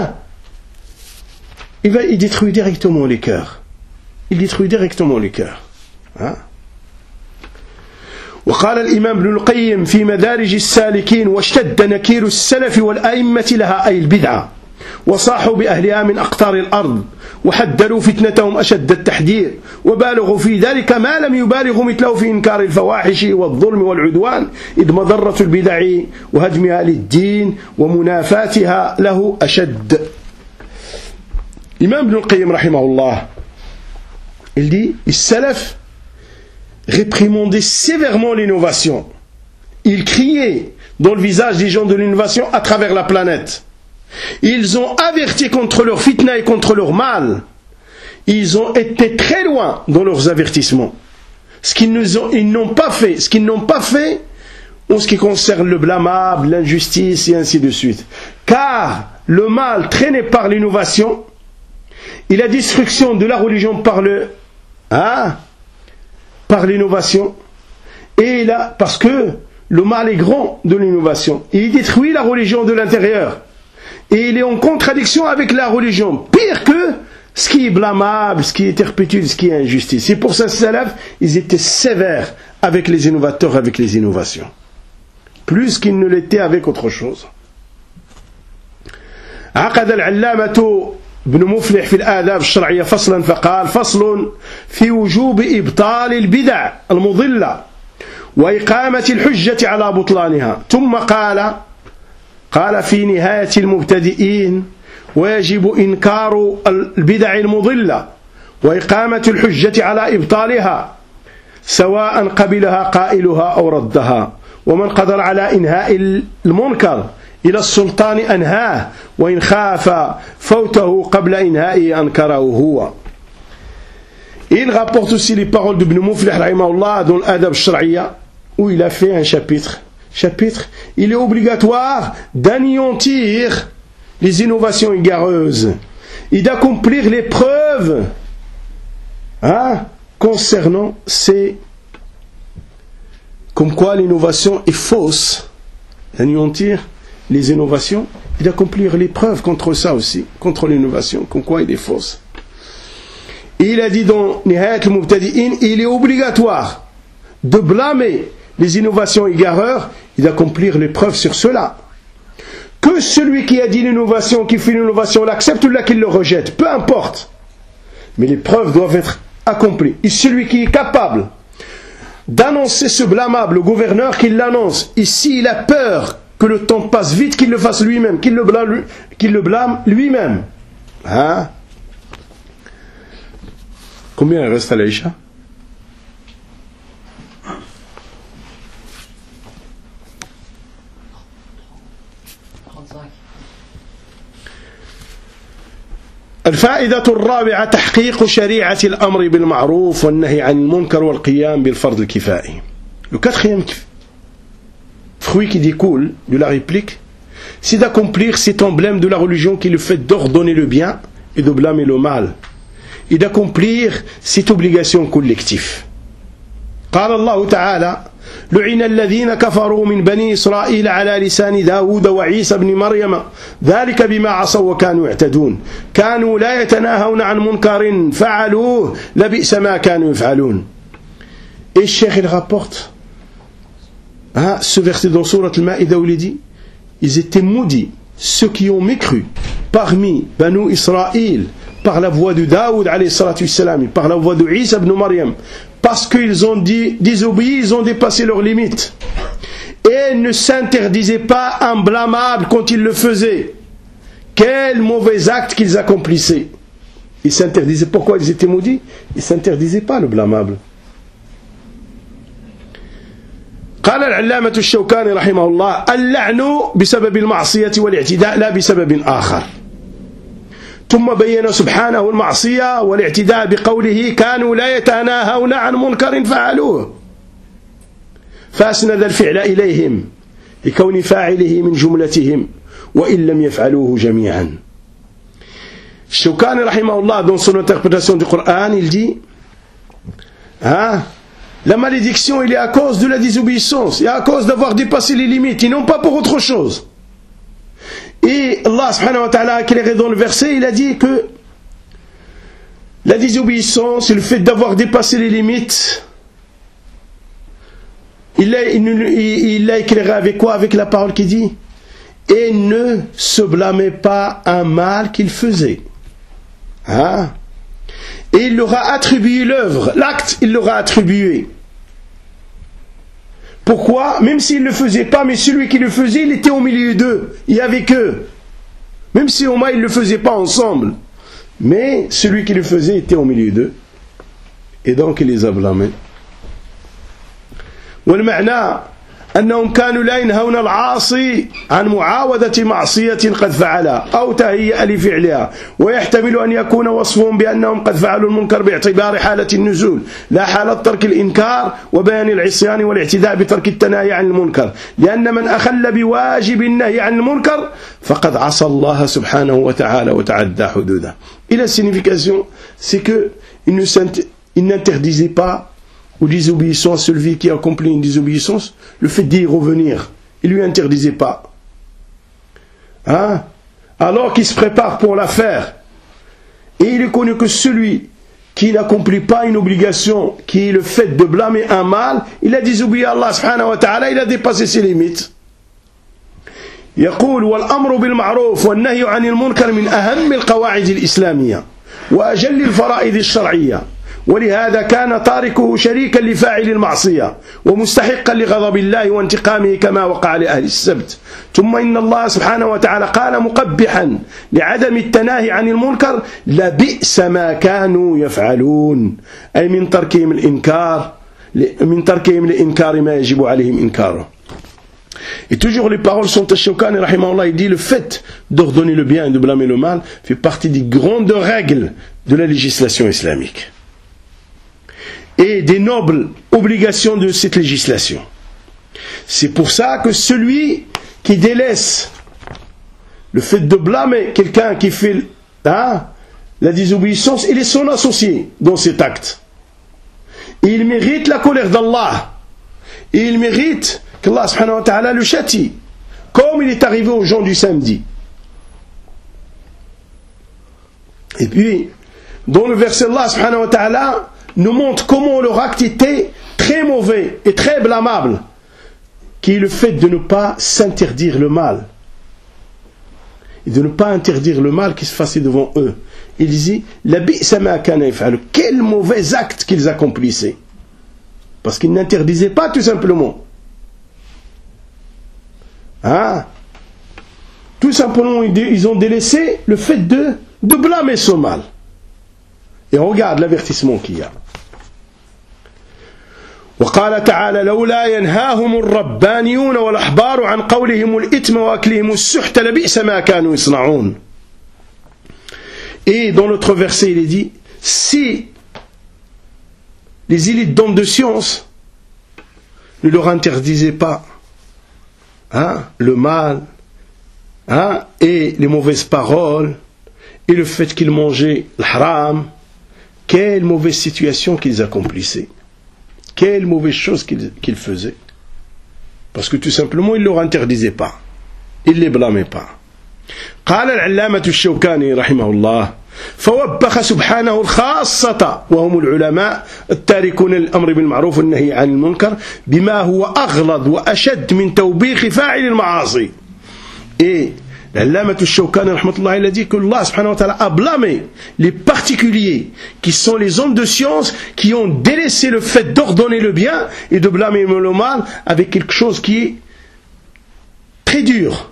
il détruit directement les cœurs. Il détruit directement les cœurs. وقال الإمام ابن القيم في مدارج السالكين واشتد نكير السلف والأئمة لها أي البدعة وصاحوا بأهلها من أقطار الأرض وحذروا فتنتهم أشد التحذير وبالغوا في ذلك ما لم يبالغوا مثله في إنكار الفواحش والظلم والعدوان إذ مضرة البدع وهدمها للدين ومنافاتها له أشد. Imam Ibn al-Qayyim rahimahullah, il dit, les salaf réprimandaient sévèrement l'innovation. Ils criaient dans le visage des gens de l'innovation à travers la planète. Ils ont averti contre leur fitna et contre leur mal. Ils ont été très loin dans leurs avertissements. Ils n'ont pas fait en ce qui concerne le blâmable, l'injustice et ainsi de suite. Car le mal traîné par l'innovation et la destruction de la religion par l'innovation, et là, parce que le mal est grand de l'innovation, et il détruit la religion de l'intérieur, et il est en contradiction avec la religion, pire que ce qui est blâmable, ce qui est turpitude, ce qui est injustice. C'est pour ça que les salafs, ils étaient sévères avec les innovateurs, avec les innovations, plus qu'ils ne l'étaient avec autre chose. عقد العلامة ابن مفلح في الآداب الشرعية فصلا فقال: فصل في وجوب إبطال البدع المضلة وإقامة الحجة على بطلانها. ثم قال في نهاية المبتدئين: ويجب إنكار البدع المضلة وإقامة الحجة على إبطالها سواء قبلها قائلها أو ردها، ومن قدر على إنهاء المنكر إلى السلطان أنهاه وإن خاف فوته قبل إنهائه أنكره هو. Il rapporte aussi les paroles d'Ibn Muflih rahimahullah dans l'Adab al-Shar'iyya, où il a fait un chapitre. Il est obligatoire d'anéantir les innovations égareuses et d'accomplir les preuves concernant ces, comme quoi l'innovation est fausse, d'anéantir les innovations et d'accomplir les preuves contre ça aussi, contre l'innovation, comme quoi il est fausse. Et il a dit dans Nihayat al-Mubtadi'in, il est obligatoire de blâmer les innovations égareurs et d'accomplir les preuves sur cela. Que celui qui a dit l'innovation, qui fait l'innovation, l'accepte ou là qu'il le rejette, peu importe. Mais les preuves doivent être accomplies. Et celui qui est capable d'annoncer ce blâmable au gouverneur, qu'il l'annonce. Et s'il a peur que le temps passe vite, qu'il le fasse lui-même, qu'il le blâme lui-même. Hein? Combien il reste à l'Aïcha? الفائدة الرابعة تحقيق شريعة الأمر بالمعروف والنهي عن المنكر والقيام بالفرض الكفائي. Le quatrième fruit qui découle de la réplique, c'est d'accomplir cet emblème de la religion qui est le fait d'ordonner le bien et de blâmer le mal, et d'accomplir cette obligation collective. قال الله تعالى: لعن الذين كفروا من بني إسرائيل على لسان داود وعيسى بن مريم ذلك بما عصوا وكانوا يعتدون كانوا لا يتناهون عن منكر فعلوه لبئس ما كانوا يفعلون. Et Cheikh il rapporte ce verset dans Sourate Al-Maïda où il dit: ils étaient maudits ceux qui ont mécru parmi Banu Israël par la voix de Daoud alayhi salatu wassalam, par la voix de Isa ibn Maryam, parce qu'ils ont désobéi, ils ont dépassé leurs limites et ne s'interdisaient pas un blâmable quand ils le faisaient. Quel mauvais acte qu'ils accomplissaient. Ils s'interdisaient. Pourquoi ils étaient maudits? Ils ne s'interdisaient pas le blâmable. قال العلامة الشوكاني رحمه الله: اللعن بسبب المعصية والاعتداء لا بسبب آخر. ثم بين سبحانه المعصية والاعتداء بقوله: كانوا لا يتناهون عن منكر فعلوه، فأسند الفعل إليهم لكون فاعله من جملتهم وإن لم يفعلوه جميعا. الشوكاني رحمه الله dans son interprétation du Coran, il dit la malédiction il est à cause de la désobéissance et à cause d'avoir dépassé les limites et non pas pour autre chose. Et Allah subhanahu wa ta'ala a éclairé dans le verset, il a dit que la désobéissance et le fait d'avoir dépassé les limites, il l'a éclairé avec quoi? Avec la parole qui dit: et ne se blâmez pas un mal qu'il faisait. Et il leur a attribué l'œuvre, l'acte, il leur a attribué. Pourquoi? Même s'il ne le faisait pas, mais celui qui le faisait, il était au milieu d'eux, il y avait qu'eux. Même si au moins ils ne le faisaient pas ensemble, mais celui qui le faisait était au milieu d'eux, et donc il les a blâmés. والمعنى أنهم كانوا لا ينهون العاصي عن معاودة معصية قد فعلها أو تهيئ لفعلها، ويحتمل أن يكون وصفهم بأنهم قد فعلوا المنكر باعتبار حالة النزول لا حالة ترك الإنكار وبيان العصيان والاعتداء بترك التناهي عن المنكر، لأن من أخل بواجب النهي عن المنكر فقد عصى الله سبحانه وتعالى وتعدى حدوده. Et la signification, c'est que il n'interdisait pas ou désobéissance à celui qui accomplit une désobéissance, le fait d'y revenir, il ne lui interdisait pas. Alors qu'il se prépare pour la faire, et il est connu que celui qui n'accomplit pas une obligation, qui est le fait de blâmer un mal, il a désobéi à Allah subhanahu wa ta'ala, il a dépassé ses limites. يقول: والأمر بالمعروف والنهي عن المنكر من أهم القواعد الإسلامية وأجل الفرائض الشرعية، ولهذا كان تاركه شريكا لفاعل المعصية ومستحقا لغضب الله وانتقامه كما وقع لأهل السبت. ثم إن الله سبحانه وتعالى قال مقبحا لعدم التناهي عن المنكر: لبئس ما كانوا يفعلون، أي من تركهم الإنكار ما يجب عليهم إنكاره. Et toujours les paroles sont à Shawkani rahimahullah, il dit: le fait d'ordonner le bien et de blâmer le mal fait partie des grandes règles de la législation islamique et des nobles obligations de cette législation. C'est pour ça que celui qui délaisse le fait de blâmer quelqu'un qui fait la désobéissance, il est son associé dans cet acte. Et il mérite la colère d'Allah. Et il mérite qu'Allah subhanahu wa ta'ala le châtie, comme il est arrivé aux gens du samedi. Et puis, dans le verset, Allah subhanahu wa ta'ala nous montre comment leur acte était très mauvais et très blâmable, qui est le fait de ne pas s'interdire le mal, et de ne pas interdire le mal qui se faisait devant eux, il disait la bi'sa ma kana yaf'alu, quel mauvais acte qu'ils accomplissaient, parce qu'ils n'interdisaient pas tout simplement. Tout simplement, ils ont délaissé le fait de blâmer ce mal. Et regarde l'avertissement qu'il y a. وقال تعالى لولا ينهاهم الربانيون والأحبار عن قولهم الإثم وأكلهم السحت لبئس ما كانوا يصنعون. Et dans l'autre verset, il est dit, si les élites d'hommes de science ne leur interdisaient pas le mal et les mauvaises paroles et le fait qu'ils mangeaient le haram, quelle mauvaise situation qu'ils accomplissaient, quelle mauvaise chose qu'ils faisaient, parce que tout simplement ils ne leur interdisaient pas, ils ne les blâmaient pas. قال العلامة الشوكاني رحمه الله فوبخ سبحانه الخاصة وهم العلماء التاركون الأمر بالمعروف والنهي عن المنكر بما هو أغلظ وأشد من توبيخ فاعل المعاصي. Et l'Allama al-Shawkani rahmatullah il a dit que Allah subhanahu wa ta'ala a blâmé les particuliers qui sont les hommes de science qui ont délaissé le fait d'ordonner le bien et de blâmer le mal avec quelque chose qui est très dur,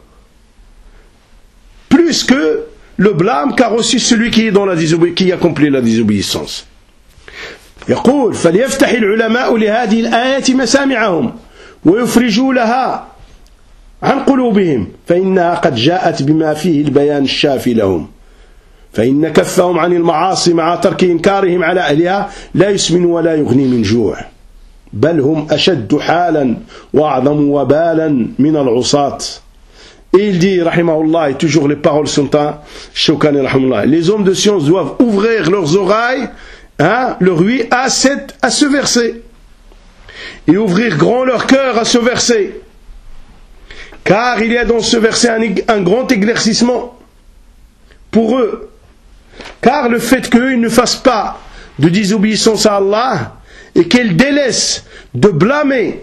plus que le blâme qu'a reçu celui qui est dans qui accomplit la désobéissance. يقول فليفتح العلماء لهذه الآيات مسامعهم ويفرجوا لها عن قلوبهم فإنها قد جاءت بما فيه البيان الشافي لهم فإن كفهم عن المعاصي مع ترك إنكارهم على أهلها لا يسمن ولا يغني من جوع بل هم أشد حالا وأعظم وبالا من العصاة. Et il dit, rahimahullah, et toujours les paroles sont à Shawkani, rahimahullah, les hommes de science doivent ouvrir leurs oreilles, leur ouïe à ce verset, et ouvrir grand leur cœur à ce verset, car il y a dans ce verset un grand éclaircissement pour eux, car le fait qu'eux ne fassent pas de désobéissance à Allah, et qu'ils délaissent de blâmer,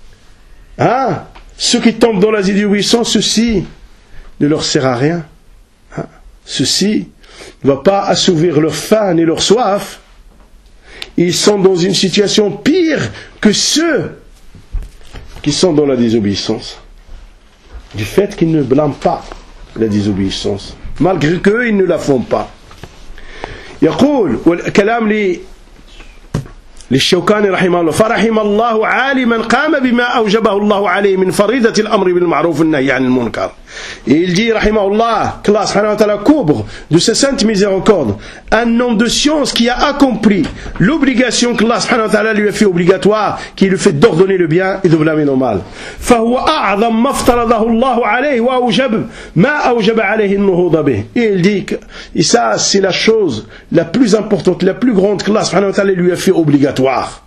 ceux qui tombent dans la désobéissance, ceci ne leur sert à rien. Ceci ne va pas assouvir leur faim et leur soif. Ils sont dans une situation pire que ceux qui sont dans la désobéissance. Du fait qu'ils ne blâment pas la désobéissance, malgré qu'eux, ils ne la font pas. يقول والكلام للشوكاني رحمه الله فرحم الله عالما قام بما أوجبه الله عليه من فريضة الأمر بالمعروف والنهي عن المنكر. Et il dit rahimahullah que Allah subhanahu wa ta'ala couvre de sa sainte miséricorde un homme de science qui a accompli l'obligation que Allah subhanahu wa ta'ala lui a fait obligatoire, qui est le fait d'ordonner le bien et de blâmer le mal. فهو أعظم ما افترضه الله عليه وأوجب ما أوجب عليه النهوض به. Et il dit que et ça c'est la chose la plus importante, la plus grande que Allah subhanahu wa ta'ala lui a fait obligatoire.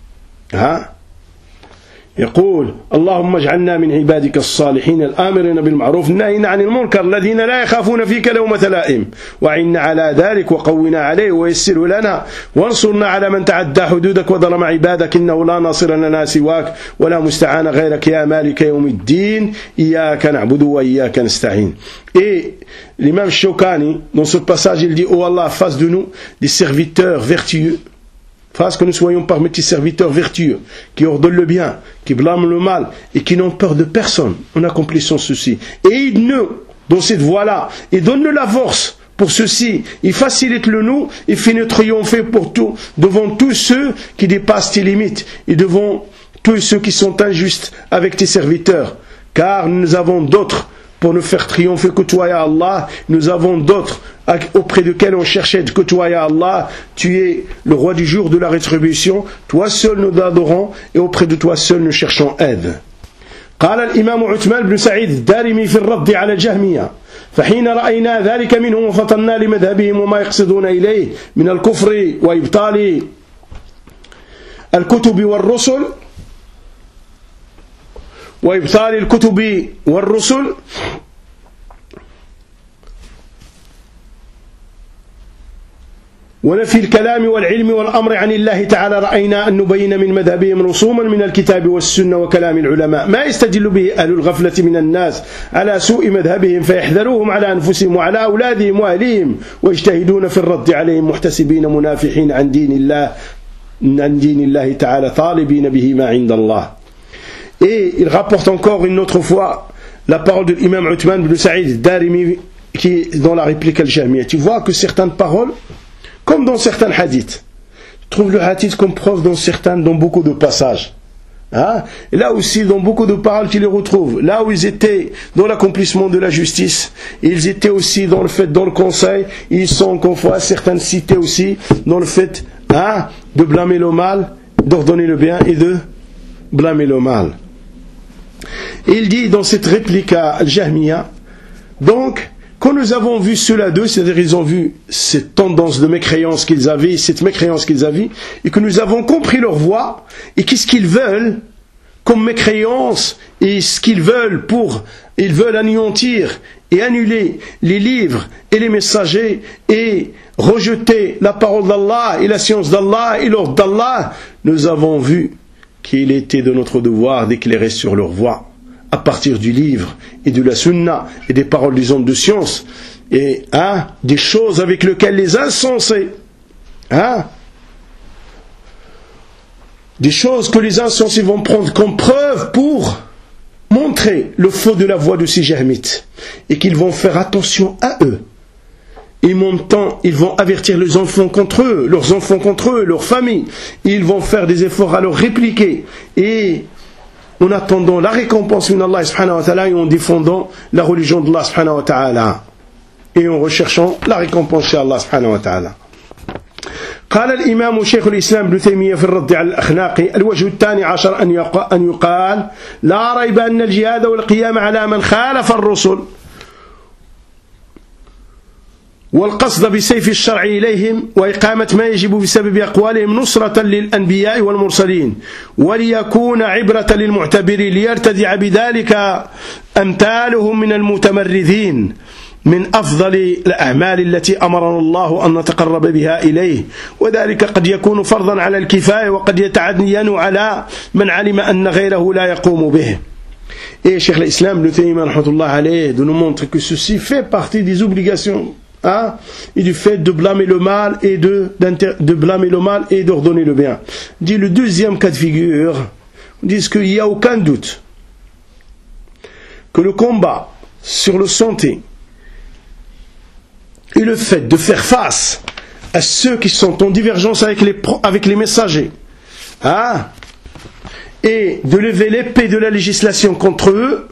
يقول اللهم اجعلنا من عبادك الصالحين الآمرين بالمعروف الناهين عن المنكر الذين لا يخافون فيك لومة لائم وعنا على ذلك وقونا عليه ويسر لنا وانصرنا على من تعدى حدودك وظلم عبادك إنه لا ناصر لنا سواك ولا مستعان غيرك يا مالك يوم الدين إياك نعبد وإياك نستعين. Et l'imam Shawkani dans ce passage il dit: oh Allah, fasse de nous des serviteurs vertueux, fasse que nous soyons parmi tes serviteurs vertueux, qui ordonnent le bien, qui blâment le mal, et qui n'ont peur de personne en accomplissant ceci. Et aide-nous dans cette voie-là, et donne-nous la force pour ceci, et facilite-le nous, et fais-nous triompher pour tout, devant tous ceux qui dépassent tes limites, et devant tous ceux qui sont injustes avec tes serviteurs. Car nous avons d'autres pour nous faire triompher que toi, ya Allah. Nous avons d'autres auprès desquels on cherchait que toi, ya Allah. Tu es le roi du jour de la rétribution. Toi seul nous adorons et auprès de toi seul nous cherchons aide. قال الإمام عثمان بن سعيد الدارمي في الرد على الجهمية فحين رأينا ذلك منهم وفطنا لمذهبهم وما يقصدون إليه من الكفر وإبطال الكتب والرسل ونفي الكلام والعلم والأمر عن الله تعالى رأينا أن نبين من مذهبهم رسوما من الكتاب والسنة وكلام العلماء ما يستدل به أهل الغفلة من الناس على سوء مذهبهم فيحذروهم على أنفسهم وعلى أولادهم وأهليهم ويجتهدون في الرد عليهم محتسبين منافحين عن دين الله تعالى طالبين به ما عند الله. Et il rapporte encore une autre fois la parole de l'imam Uthman ibn Sa'id Darimi qui est dans la réplique al-Jahmiya. Tu vois que certaines paroles, comme dans certains hadiths, tu trouves le hadith comme preuve dans beaucoup de passages. Hein? Et là aussi, dans beaucoup de paroles, tu les retrouves. Là où ils étaient dans l'accomplissement de la justice, ils étaient aussi dans le conseil, ils sont confois certaines cités aussi dans le fait de blâmer le mal, d'ordonner le bien et de blâmer le mal. Et il dit dans cette réplique à Al-Jahmiya, donc, quand nous avons vu ceux-là d'eux, c'est-à-dire ils ont vu cette tendance de mécréance qu'ils avaient, cette mécréance qu'ils avaient, et que nous avons compris leur voie, et qu'est-ce qu'ils veulent comme mécréance, et ce qu'ils veulent ils veulent anéantir et annuler les livres et les messagers, et rejeter la parole d'Allah, et la science d'Allah, et l'ordre d'Allah, nous avons vu qu'il était de notre devoir d'éclairer sur leur voie, à partir du livre et de la sunna et des paroles des hommes de science et des choses avec lesquelles les insensés des choses que les insensés vont prendre comme preuve pour montrer le faux de la voie de ces jahmites et qu'ils vont faire attention à eux. Et en même temps, ils vont avertir leurs enfants contre eux, leurs familles. Ils vont faire des efforts à leur répliquer. Et en attendant la récompense d'Allah subhanahu wa ta'ala et en défendant la religion d'Allah subhanahu wa ta'ala. Et en recherchant la récompense chez Allah subhanahu wa ta'ala. قال الإمام شيخ الإسلام ابن تيمية في الرد على الأخناق الوجه الثاني عشر أن يقال لا ريب أن الجهاد والقيام على من خالف الرسل والقصد بسيف الشرع إليهم وإقامة ما يجب بسبب أقوالهم نصرة للأنبياء والمرسلين وليكون عبرة للمعتبرين ليرتدع بذلك أمثالهم من المتمردين من أفضل الأعمال التي أمرنا الله أن نتقرب بها إليه وذلك قد يكون فرضا على الكفاية وقد يتعين على من علم أن غيره لا يقوم به. Et Cheikh l'Islam Ibn Taymiyyah rahmatullah alayh nous montre que ceci fait partie des obligations et du fait de blâmer le mal et de blâmer le mal et d'ordonner le bien. Dit le deuxième cas de figure, dit qu'il n'y a aucun doute que le combat sur le santé et le fait de faire face à ceux qui sont en divergence avec les messagers, et de lever l'épée de la législation contre eux,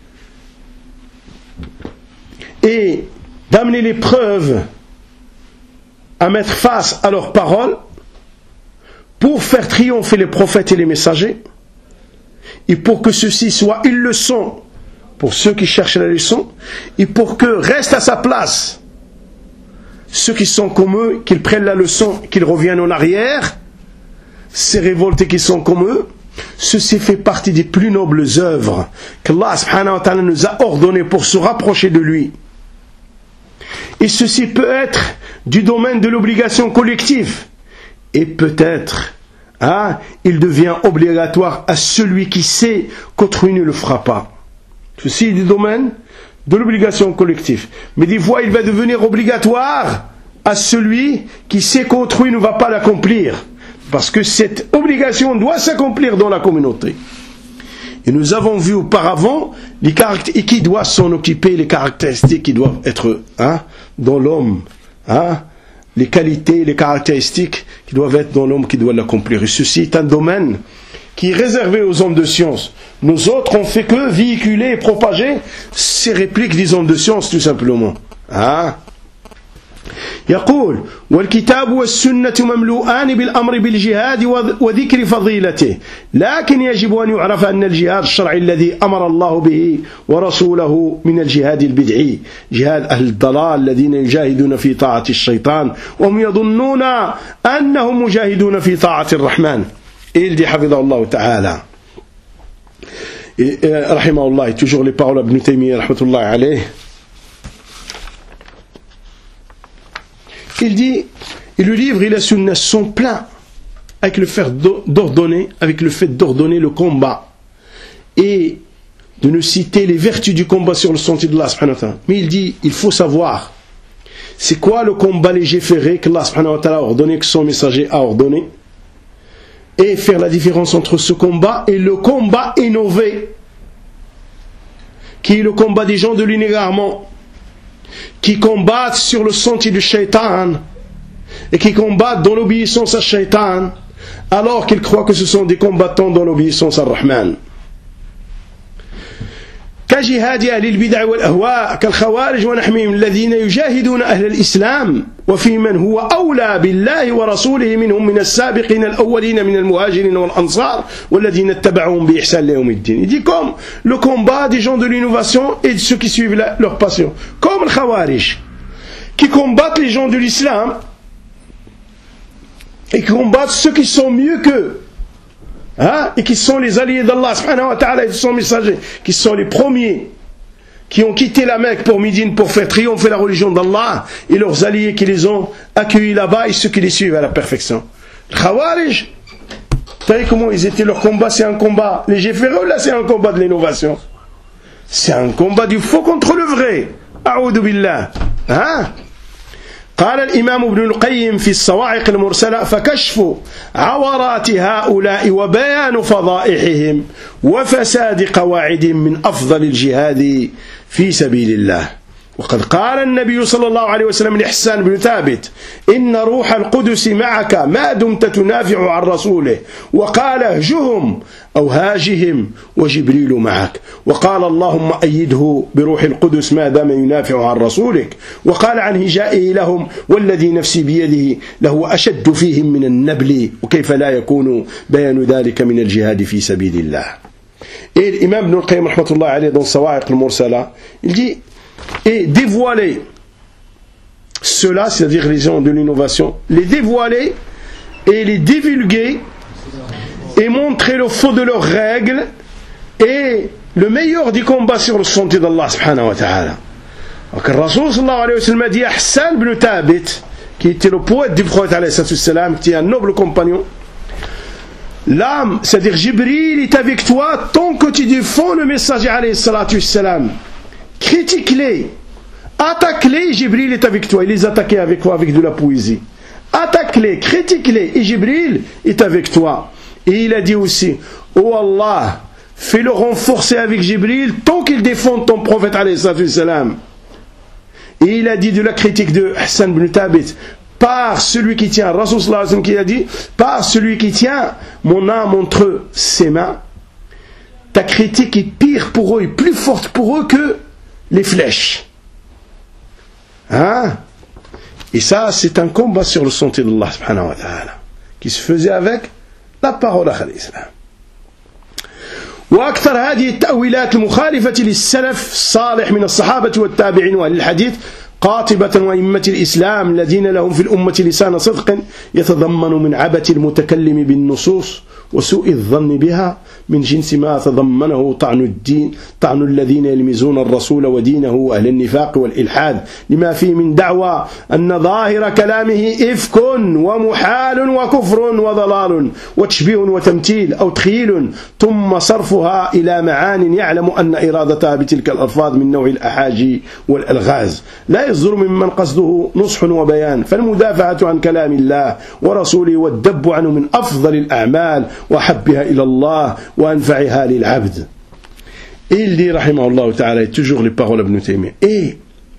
et d'amener les preuves à mettre face à leurs paroles, pour faire triompher les prophètes et les messagers, et pour que ceci soit une leçon pour ceux qui cherchent la leçon, et pour que reste à sa place ceux qui sont comme eux, qu'ils prennent la leçon, qu'ils reviennent en arrière, ces révoltés qui sont comme eux. Ceci fait partie des plus nobles œuvres qu'Allah subhanahu wa ta'ala nous a ordonnées pour se rapprocher de lui. Et ceci peut être du domaine de l'obligation collective. Et peut-être, il devient obligatoire à celui qui sait qu'autrui ne le fera pas. Ceci est du domaine de l'obligation collective. Mais des fois, il va devenir obligatoire à celui qui sait qu'autrui ne va pas l'accomplir. Parce que cette obligation doit s'accomplir dans la communauté. Et nous avons vu auparavant et qui doit s'en occuper, les caractéristiques qui doivent être dans l'homme. Les qualités, les caractéristiques qui doivent être dans l'homme qui doit l'accomplir. Et ceci est un domaine qui est réservé aux hommes de science. Nous autres, on fait que véhiculer et propager ces répliques des hommes de science, tout simplement. يقول والكتاب والسنة مملوءان بالأمر بالجهاد وذكر فضيلته لكن يجب أن يعرف أن الجهاد الشرعي الذي أمر الله به ورسوله من الجهاد البدعي جهاد أهل الضلال الذين يجاهدون في طاعة الشيطان وهم يظنون أنهم مجاهدون في طاعة الرحمن. Il dit حفظه الله تعالى رحمه الله, toujours les paroles d'Ibn Taymiyyah rahmatullah alayh. Il dit, Et le livre et la sunna sont pleins avec le fait d'ordonner le combat et de nous citer les vertus du combat sur le sentier de Allah subhanahu wa ta'ala. Mais il dit, il faut savoir c'est quoi le combat légiféré qu'Allah subhanahu wa ta'ala a ordonné, que son messager a ordonné, et faire la différence entre ce combat et le combat innové, qui est le combat des gens de l'égarement, qui combattent sur le sentier du shaitan, et qui combattent dans l'obéissance à shaitan, alors qu'ils croient que ce sont des combattants dans l'obéissance à Rahman. كجهاد أهل البدع والأهواء كالخوارج ونحمهم الذين يجاهدون أهل الإسلام وفي من هو أولى بالله ورسوله منهم من السابقين الأولين من المهاجرين والأنصار والذين اتبعوهم بإحسان ليوم الدين. Il dit comme le combat des gens de l'innovation et de ceux qui suivent leur passion, comme le Khawarij qui combattent les gens de l'islam et qui combattent ceux qui sont mieux qu'eux. Et qui sont les alliés d'Allah subhanahu wa ta'ala et de son messager, qui sont les premiers qui ont quitté la Mecque pour Médine pour faire triompher la religion d'Allah, et leurs alliés qui les ont accueillis là-bas et ceux qui les suivent à la perfection. Le Khawarij, vous savez comment ils étaient, leur combat, c'est un combat légiféré, là c'est un combat de l'innovation, c'est un combat du faux contre le vrai. A'udhu billah. قال الإمام ابن القيم في الصواعق المرسلة فكشف عورات هؤلاء وبيان فضائحهم وفساد قواعدهم من أفضل الجهاد في سبيل الله. وقد قال النبي صلى الله عليه وسلم لحسان بن ثابت إن روح القدس معك ما دمت تنافع عن رسوله وقال اهجهم أو هاجهم وجبريل معك وقال اللهم أيده بروح القدس ما دام ينافع عن رسولك وقال عن هجائه لهم والذي نفسي بيده له أشد فيهم من النبل وكيف لا يكون بيان ذلك من الجهاد في سبيل الله. Et l'imam Ibn al-Qayyim rahmatullah alayhi dans Sawa'iq al-Mursala, il dit et dévoiler cela, c'est-à-dire les gens de l'innovation, les dévoiler et les divulguer et montrer le faux de leurs règles et le meilleur du combat sur le sentier d'Allah subhanahu wa ta'ala. Donc le Rasul sallallahu alayhi wa sallam a dit à Hassan ibn Thabit, qui était le poète du prophète alayhi salam, qui était un noble compagnon, l'âme, c'est-à-dire Jibril est avec toi tant que tu défends le messager alayhi salam. Critique-les, attaque-les, Jibril est avec toi. Il les attaquait avec quoi? Avec de la poésie. Attaque-les, critique-les, et Jibril est avec toi. Et il a dit aussi, oh Allah, fais-le renforcer avec Jibril tant qu'il défend ton prophète alayhi salam. Et il a dit de la critique de Hassan ibn Thabit, par celui qui tient, Rasul sallallahu alayhi wa sallam qui a dit, par celui qui tient mon âme entre ses mains, ta critique est pire pour eux, et plus forte pour eux que les flèches. Et ça, c'est un combat sur le sentier d'Allah subhanahu wa ta'ala, qui se faisait avec la parole à l'islam. وأكثر هذه التأويلات المخالفة للسلف الصالح من الصحابة والتابعين وأهل الحديث قاطبة وأئمة الإسلام الذين لهم في الأمة لسان صدق يتضمن من عبث المتكلم بالنصوص وسوء الظن بها من جنس ما تضمنه طعن الذين يلمزون الرسول ودينه أهل النفاق والإلحاد لما فيه من دعوى أن ظاهر كلامه إفك ومحال وكفر وضلال وتشبيه وتمثيل أو تخيل ثم صرفها إلى معان يعلم أن إرادتها بتلك الألفاظ من نوع الأحاجي والألغاز لا يصدر ممن قصده نصح وبيان فالمدافعة عن كلام الله ورسوله والدب عنه من أفضل الأعمال وأحبها إلى الله وأنفعها للعبد. Et il dit, rahimahullah ta'ala, et toujours les paroles d'Ibn Taymiyyah. Et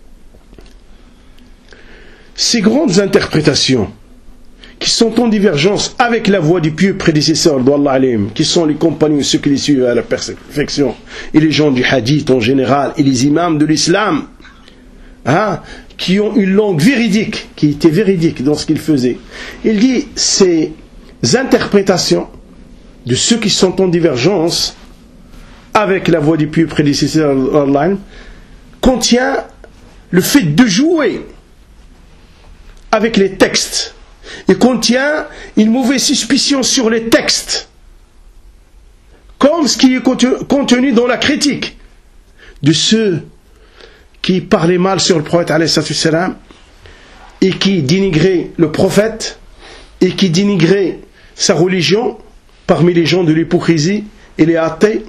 ces grandes interprétations qui sont en divergence avec la voie du pieux prédécesseur d'Allah alayhim, qui sont les compagnons, ceux qui les suivent à la perfection, et les gens du hadith en général, et les imams de l'islam, qui ont une langue véridique, qui était véridique dans ce qu'ils faisaient. Il dit, ces interprétations de ceux qui sont en divergence avec la voie du pieux prédécesseur d'Allah contient le fait de jouer avec les textes et contient une mauvaise suspicion sur les textes, comme ce qui est contenu dans la critique de ceux qui parlaient mal sur le prophète alayhi salam et qui dénigrait le prophète et qui dénigrait sa religion parmi les gens de l'hypocrisie et les athées.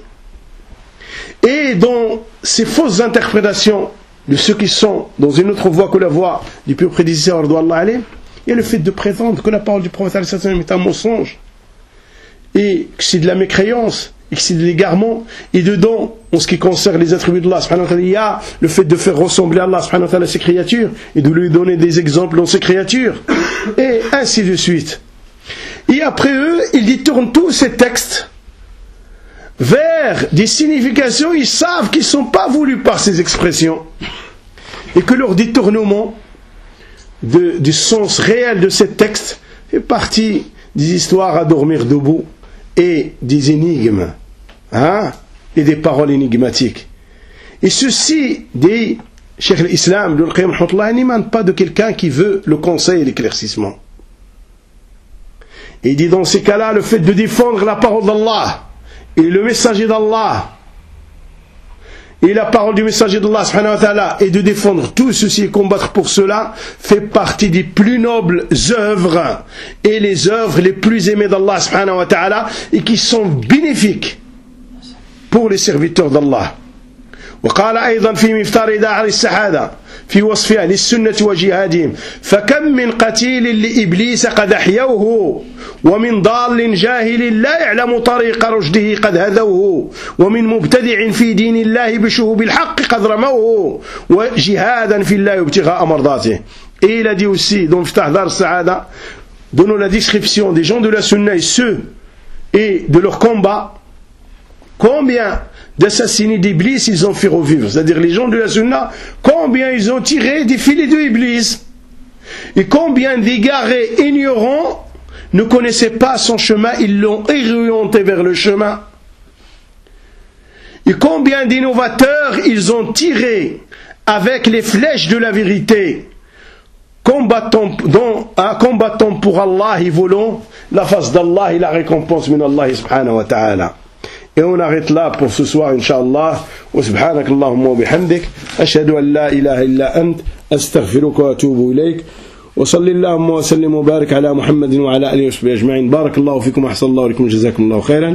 Et dans ces fausses interprétations de ceux qui sont dans une autre voie que la voie du pur prédécesseur, il y a le fait de prétendre que la parole du prophète est un mensonge et que c'est de la mécréance et que c'est de l'égarement. Et dedans, en ce qui concerne les attributs d'Allah, il y a le fait de faire ressembler Allah à ses créatures et de lui donner des exemples dans ses créatures, et ainsi de suite. Et après eux, ils détournent tous ces textes vers des significations, ils savent qu'ils ne sont pas voulus par ces expressions et que leur détournement du sens réel de ces textes fait partie des histoires à dormir debout et des énigmes, et des paroles énigmatiques. Et ceci, dit Cheikh l'Islam, n'émane pas de quelqu'un qui veut le conseil et l'éclaircissement. Et il dit dans ces cas-là, le fait de défendre la parole d'Allah et le messager d'Allah et la parole du messager d'Allah subhanahu wa ta'ala, et de défendre tout ceci et combattre pour cela, fait partie des plus nobles œuvres et les œuvres les plus aimées d'Allah subhanahu wa ta'ala et qui sont bénéfiques pour les serviteurs d'Allah. وقال أيضا في مفتار داعي السعادة في وصفها للسنة وجهادهم فكم من قتيل لإبليس قد أحيوه ومن ضال جاهل لا يعلم طريق رشده قد هدوه ومن مبتدع في دين الله بشهوب الحق قد رموه وجهادا في الله ابتغاء مرضاته. Et il a dit aussi dans Miftah Dar al-Sa'ada, donnant la description des gens de la sunna et ceux et de leur combat, combien d'assassinés d'Iblis ils ont fait revivre, c'est-à-dire les gens de la sunna, combien ils ont tiré des filets de Iblis et combien d'égarés ignorants ne connaissaient pas son chemin, ils l'ont orienté vers le chemin, et combien d'innovateurs ils ont tiré avec les flèches de la vérité, combattant pour Allah et volant la face d'Allah et la récompense min Allah subhanahu wa ta'ala. Et on arrête là pour ce soir, Inch'Allah. Wa subhanak Allahumma wa bihamdik. Ashhadu an la ilaha illa ant. Astaghfiruka wa atubu ilayk. Wa sallallahu wa sallim wa barik ala Muhammadin wa ala alihi wa sahbihi ajma'in. Barakallahu fikum wa ahsanallahu ilaykum. Jazakumullahu khairan.